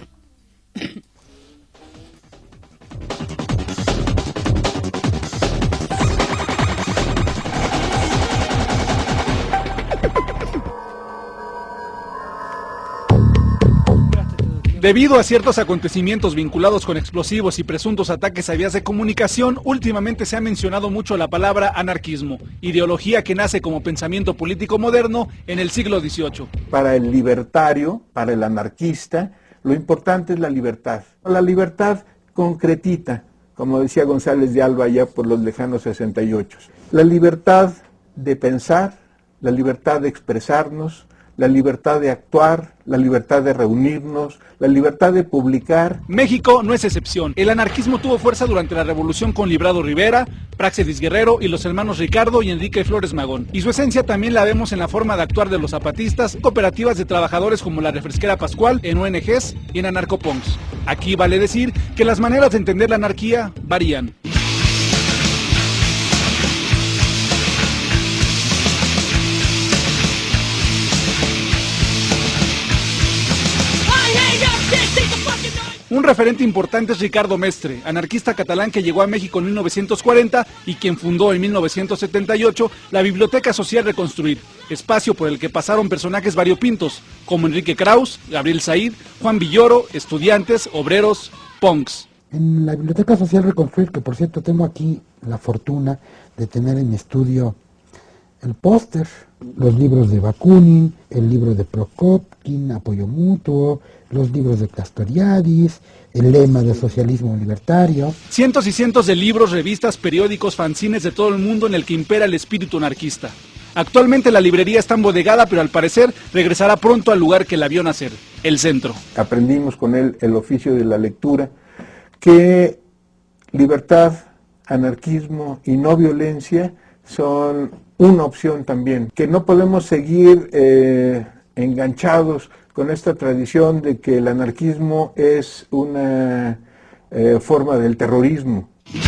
Debido a ciertos acontecimientos vinculados con explosivos y presuntos ataques a vías de comunicación, últimamente se ha mencionado mucho la palabra anarquismo, ideología que nace como pensamiento político moderno en el siglo dieciocho. Para el libertario, para el anarquista, lo importante es la libertad. La libertad concretita, como decía González de Alba ya por los lejanos sesenta y ocho. La libertad de pensar, la libertad de expresarnos, la libertad de actuar, la libertad de reunirnos, la libertad de publicar. México no es excepción. El anarquismo tuvo fuerza durante la revolución con Librado Rivera, Práxedis Guerrero y los hermanos Ricardo y Enrique Flores Magón. Y su esencia también la vemos en la forma de actuar de los zapatistas, cooperativas de trabajadores como la Refresquera Pascual, en O N Ges y en anarcopunks. Aquí vale decir que las maneras de entender la anarquía varían. Un referente importante es Ricardo Mestre, anarquista catalán que llegó a México en mil novecientos cuarenta y quien fundó en mil novecientos setenta y ocho la Biblioteca Social Reconstruir, espacio por el que pasaron personajes variopintos como Enrique Kraus, Gabriel Said, Juan Villoro, estudiantes, obreros, punks. En la Biblioteca Social Reconstruir, que por cierto tengo aquí la fortuna de tener en mi estudio el póster, los libros de Bakunin, el libro de Prokopkin, Apoyo Mutuo, los libros de Castoriadis, el lema del socialismo libertario. Cientos y cientos de libros, revistas, periódicos, fanzines de todo el mundo en el que impera el espíritu anarquista. Actualmente la librería está embodegada, pero al parecer regresará pronto al lugar que la vio nacer, el centro. Aprendimos con él el oficio de la lectura, que libertad, anarquismo y no violencia son una opción también, que no podemos seguir eh, enganchados con esta tradición de que el anarquismo es una eh, forma del terrorismo.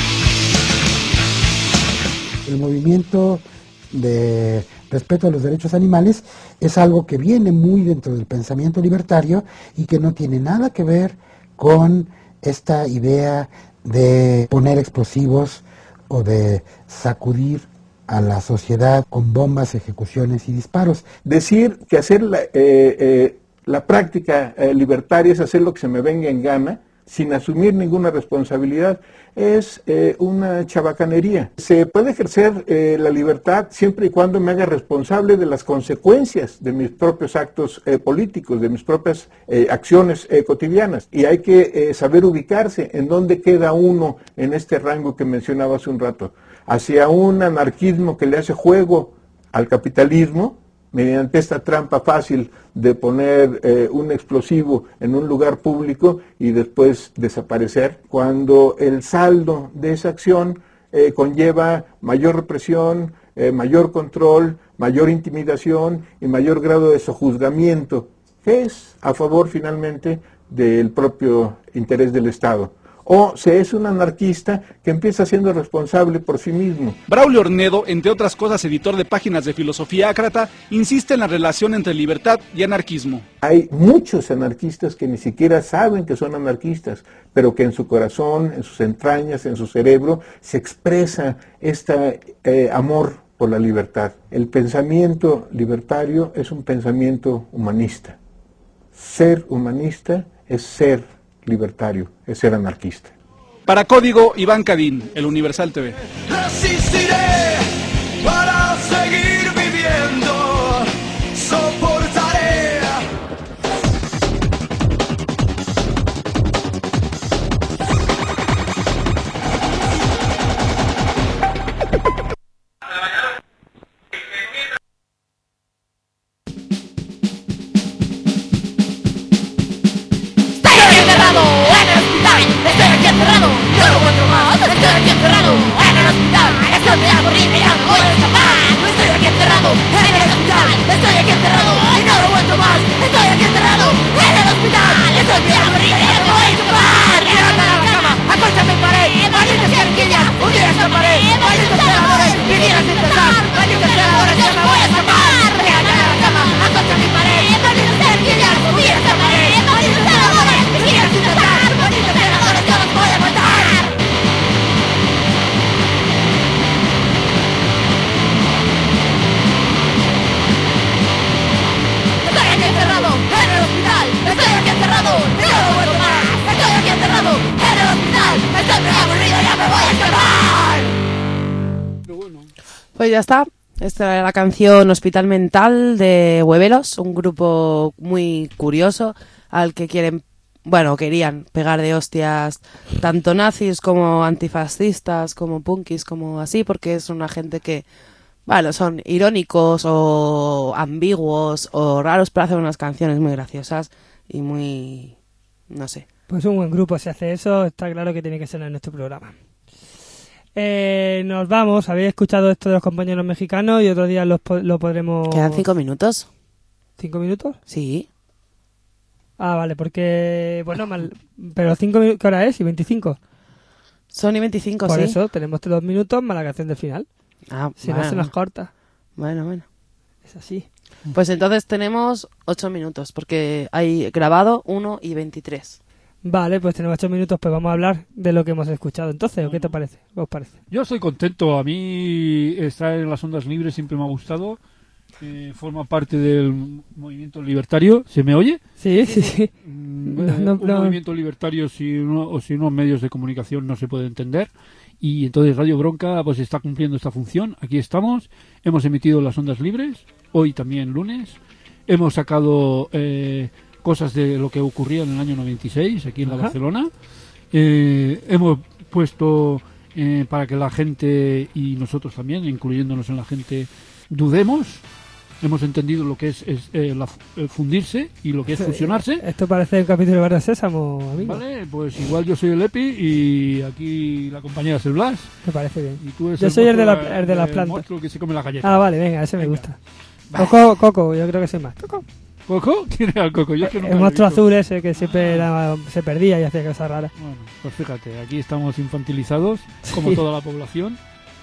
El movimiento de respeto a los derechos animales es algo que viene muy dentro del pensamiento libertario y que no tiene nada que ver con esta idea de poner explosivos o de sacudir a la sociedad con bombas, ejecuciones y disparos. Decir que hacer la, eh, eh, la práctica eh, libertaria es hacer lo que se me venga en gana, sin asumir ninguna responsabilidad, es eh, una chabacanería. Se puede ejercer eh, la libertad siempre y cuando me haga responsable de las consecuencias de mis propios actos eh, políticos, de mis propias eh, acciones eh, cotidianas. Y hay que eh, saber ubicarse en dónde queda uno en este rango que mencionaba hace un rato. Hacia un anarquismo que le hace juego al capitalismo, mediante esta trampa fácil de poner eh, un explosivo en un lugar público y después desaparecer, cuando el saldo de esa acción eh, conlleva mayor represión, eh, mayor control, mayor intimidación y mayor grado de sojuzgamiento, que es a favor finalmente del propio interés del Estado. O se es un anarquista que empieza siendo responsable por sí mismo. Braulio Ornedo, entre otras cosas editor de páginas de filosofía ácrata, insiste en la relación entre libertad y anarquismo. Hay muchos anarquistas que ni siquiera saben que son anarquistas, pero que en su corazón, en sus entrañas, en su cerebro, se expresa este eh, amor por la libertad. El pensamiento libertario es un pensamiento humanista. Ser humanista es ser libertario, es ser anarquista. Para Código, Iván Cadín, El Universal T V. Resistiré para seguir viviendo, soportaré. Estoy aquí encerrado en el hospital, estoy aquí encerrado, yo no encuentro más, estoy aquí encerrado en el hospital, estoy muy aburrido y ya no voy a escapar. Estoy aquí encerrado en el hospital, estoy aquí encerrado y no lo aguanto más, estoy aquí encerrado en el hospital, estoy muy aburrido y ya no voy a escapar. Llévame a la cama, acóstame en pared, malditos cerquillas, un día escaparé, malditos celadores, vinieron sin cesar, malditos celadores, ya me voy a escapar. Llévame a la cama, acóstame en pared, malditos cerquillas, un día escaparé, malditos celadores, vinieron sin cesar, malditos celadores, yo los voy a matar. Estoy aquí encerrado en el hospital, estoy aquí encerrado, y no lo vuelvo más. Estoy aquí encerrado en el hospital, estoy muy aburrido, ya me voy a escapar. Pues ya está. Esta era la canción Hospital Mental de Huevelos, un grupo muy curioso al que quieren, bueno, querían pegar de hostias tanto nazis como antifascistas, como punkis, como así, porque es una gente que, bueno, son irónicos o ambiguos o raros, pero hacen unas canciones muy graciosas y muy, no sé. Pues un buen grupo, si hace eso, está claro que tiene que ser en nuestro programa. Eh, nos vamos, habéis escuchado esto de los compañeros mexicanos y otro día los, po- lo podremos... ¿Quedan cinco minutos? ¿Cinco minutos? Sí. Ah, vale, porque... Bueno, mal, pero cinco minutos... ¿Qué hora es? ¿Y veinticinco? Son y veinticinco, Por sí. eso, tenemos dos minutos más la canción del final. Ah, Si bueno. no, se nos corta. Bueno, bueno. Es así. Pues entonces tenemos ocho minutos, porque hay grabado uno y veintitrés. Vale, pues tenemos ocho minutos, pues vamos a hablar de lo que hemos escuchado entonces, ¿o qué te parece? ¿Qué os parece? Yo estoy contento. A mí estar en las ondas libres siempre me ha gustado. Eh, forma parte del movimiento libertario. ¿Se me oye? Sí, sí, sí. Mm, No, eh, no, un no. movimiento libertario sin uno, o sin unos medios de comunicación no se puede entender. Y entonces Radio Bronca pues está cumpliendo esta función. Aquí estamos. Hemos emitido las ondas libres. Hoy también lunes. Hemos sacado... Eh, cosas de lo que ocurría en el año noventa y seis aquí en la Ajá. Barcelona. Eh, hemos puesto eh, para que la gente y nosotros también, incluyéndonos en la gente, dudemos. Hemos entendido lo que es, es eh, la, eh, fundirse y lo que es fusionarse. Esto parece un capítulo de Barrio Sésamo, amigo. Vale, pues igual yo soy el Epi y aquí la compañera es el Blas. Me parece bien. Y tú eres Yo el soy el de, la, monstruo, el de las el plantas. monstruo que se come la galleta. Ah, vale, venga, ese me Venga. gusta. Coco, Coco, yo creo que soy más. Coco. ¿Coco? ¿Quién era el Coco? Yo es que nunca El lo he monstruo visto. azul ese que siempre era- se perdía y hacía cosas raras. Bueno, pues fíjate, aquí estamos infantilizados, como Sí. toda la población.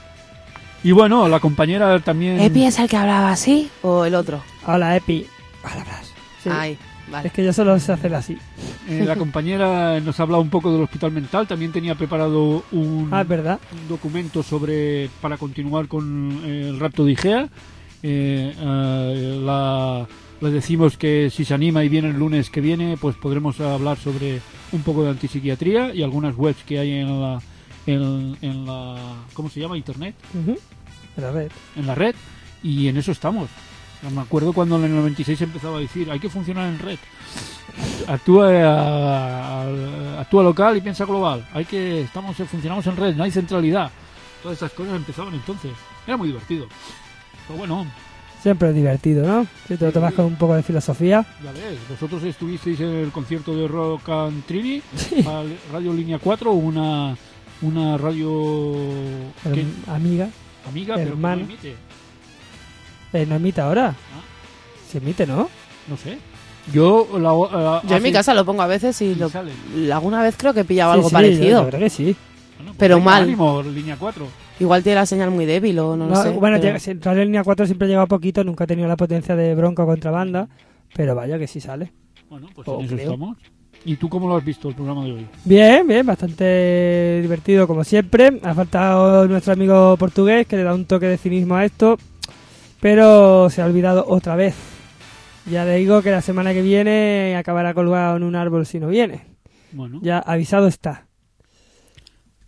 Y bueno, la compañera también... ¿Epi es el que hablaba así o el otro? Hola, Epi. Hola, Blas. Sí. Ay, vale. Es que yo solo sé hacer así. eh, la compañera nos ha hablado un poco del hospital mental, también tenía preparado un, Ah, es verdad. un documento sobre para continuar con eh, el rapto de Igea. Eh, eh, la, le decimos que si se anima y viene el lunes que viene, pues podremos hablar sobre un poco de antipsiquiatría y algunas webs que hay en la, en, en la ¿cómo se llama? Internet. Ujú. En la red. En la red, y en eso estamos. Me acuerdo cuando en el noventa y seis empezaba a decir hay que funcionar en red. Actúa a- a- actúa local y piensa global. Hay que estamos funcionamos en red, no hay centralidad. Todas esas cosas empezaban entonces. Era muy divertido. Pero bueno, Siempre es divertido, ¿no? Si te lo tomas con un poco de filosofía. ya ves, vosotros estuvisteis en el concierto de Rock and Trini, a Radio Línea cuatro, una una radio que- Herm- amiga. amiga, pero que no hermana. emite. Eh, ¿No emite ahora? Se emite, ¿no? No sé. Yo la, la- Yo en mi hace- casa lo pongo a veces y, lo, sale. alguna vez creo que he pillado Sí, algo sí, parecido. yo creo que sí. Bueno, pues pero venga, mal. ánimo, Línea cuatro. Igual tiene la señal muy débil o no, lo No, sé. bueno, pero- llega- si- Radio Línea cuatro siempre llega poquito, nunca ha tenido la potencia de Bronca o Contrabanda, pero vaya que sí sale. Bueno, pues O en eso creo. estamos. ¿Y tú cómo lo has visto el programa de hoy? Bien, bien, bastante divertido como siempre. Ha faltado nuestro amigo portugués que le da un toque de cinismo a esto, pero se ha olvidado otra vez. Ya le digo que la semana que viene acabará colgado en un árbol si no viene. Bueno. Ya avisado está.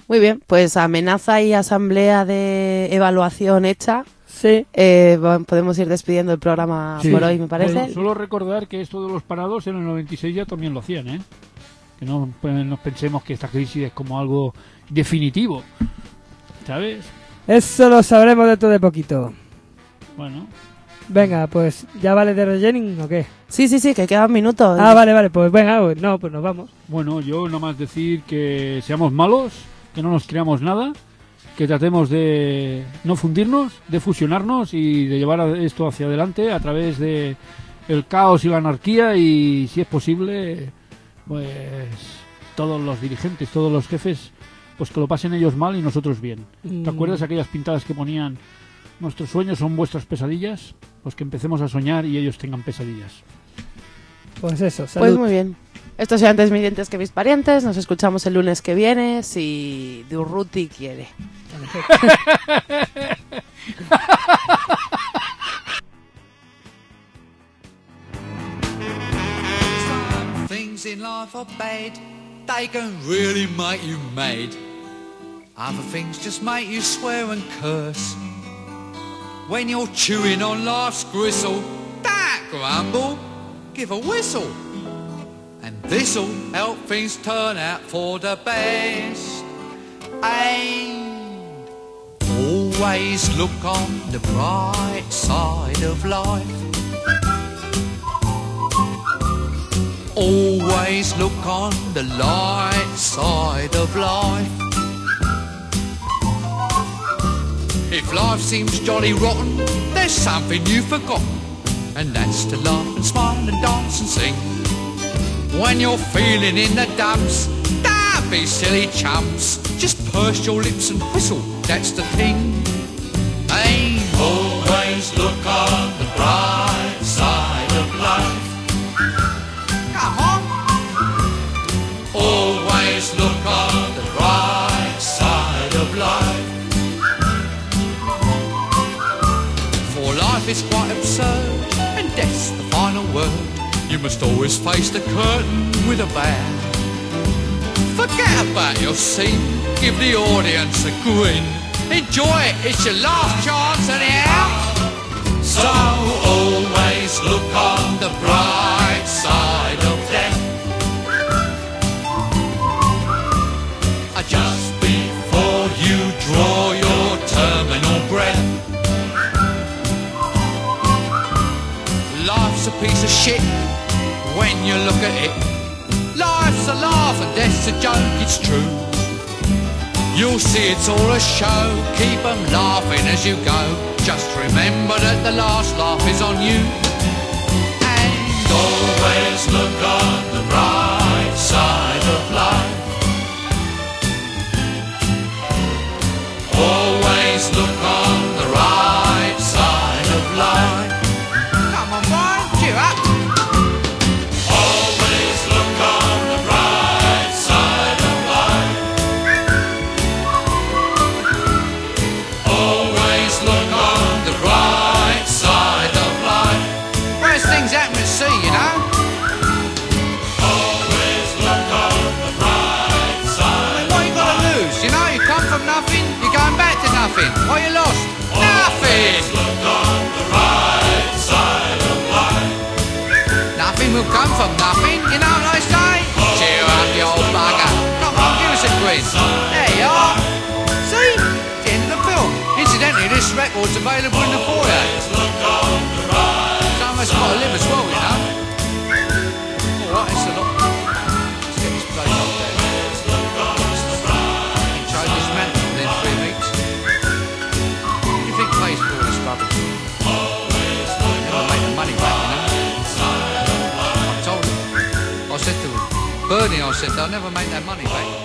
Muy bien, pues amenaza y asamblea de evaluación hecha. Sí. Eh, podemos ir despidiendo el programa Sí. por hoy, me parece. Bueno, solo recordar que esto de los parados en el noventa y seis ya también lo hacían, ¿eh? Que no pues, nos pensemos que esta crisis es como algo definitivo, ¿sabes? Eso lo sabremos dentro de poquito. Bueno. Venga, pues, ¿ya vale de rellening o qué? Sí, sí, sí, que quedan minutos. Ah, vale, vale, pues venga, pues, no, pues nos vamos. Bueno, yo nomás decir que seamos malos, que no nos creamos nada, que tratemos de no fundirnos, de fusionarnos y de llevar esto hacia adelante a través de el caos y la anarquía y, si es posible, pues todos los dirigentes, todos los jefes, pues que lo pasen ellos mal y nosotros bien. Mm. ¿Te acuerdas aquellas pintadas que ponían nuestros sueños son vuestras pesadillas? Pues que empecemos a soñar y ellos tengan pesadillas. Pues eso, salud. Pues muy bien. Estos son antes mis dientes que mis parientes. Nos escuchamos el lunes que viene, si Durruti quiere. Some things in life are bad, they can really make you mad. Other things just make you swear and curse. When you're chewing on life's gristle, don't grumble, give a whistle. And this'll help things turn out for the best. And always look on the bright side of life. Always look on the light side of life. If life seems jolly rotten, there's something you've forgotten, and that's to laugh and smile and dance and sing. When you're feeling in the dumps, don't be silly chumps, just purse your lips and whistle, that's the thing. Hey, always look on the bright side of life. Come on. Always look on the bright side of life. Life is quite absurd, and death's the final word. You must always face the curtain with a bow. Forget about your scene, give the audience a grin. Enjoy it, it's your last chance anyhow. So always look on the bright side of death. Just before you draw your terminal breath. Life's a piece of shit when you look at it. Life's a laugh and death's a joke, it's true. You'll see it's all a show, keep 'em laughing as you go. Just remember that the last laugh is on you. And always look on the bright side of life. Always look on the right side of life. Come on, Brian, cheer up. Always look on the right side of life. Always look on the right side of life. Worst things happen at sea, you know. Always look on the right side. I mean, what you got to lose? You know, you come from nothing, you're going back to nothing. What you lost? Nothing. Always look on the right side of life. Nothing will come from nothing, you know what I say? Cheer up, you old bugger. Come on, give us a quiz. There you are. See? It's the end of the film. Incidentally, this record's available in the foyer. Someone's got to live as well, you know. Alright, it's a lot. Let's get this place up there. Try this man within three weeks. What do you think pays for all this rubbish? Never make the money back, you know. I told him. I said to him, Bernie, I said, they'll never make that money back.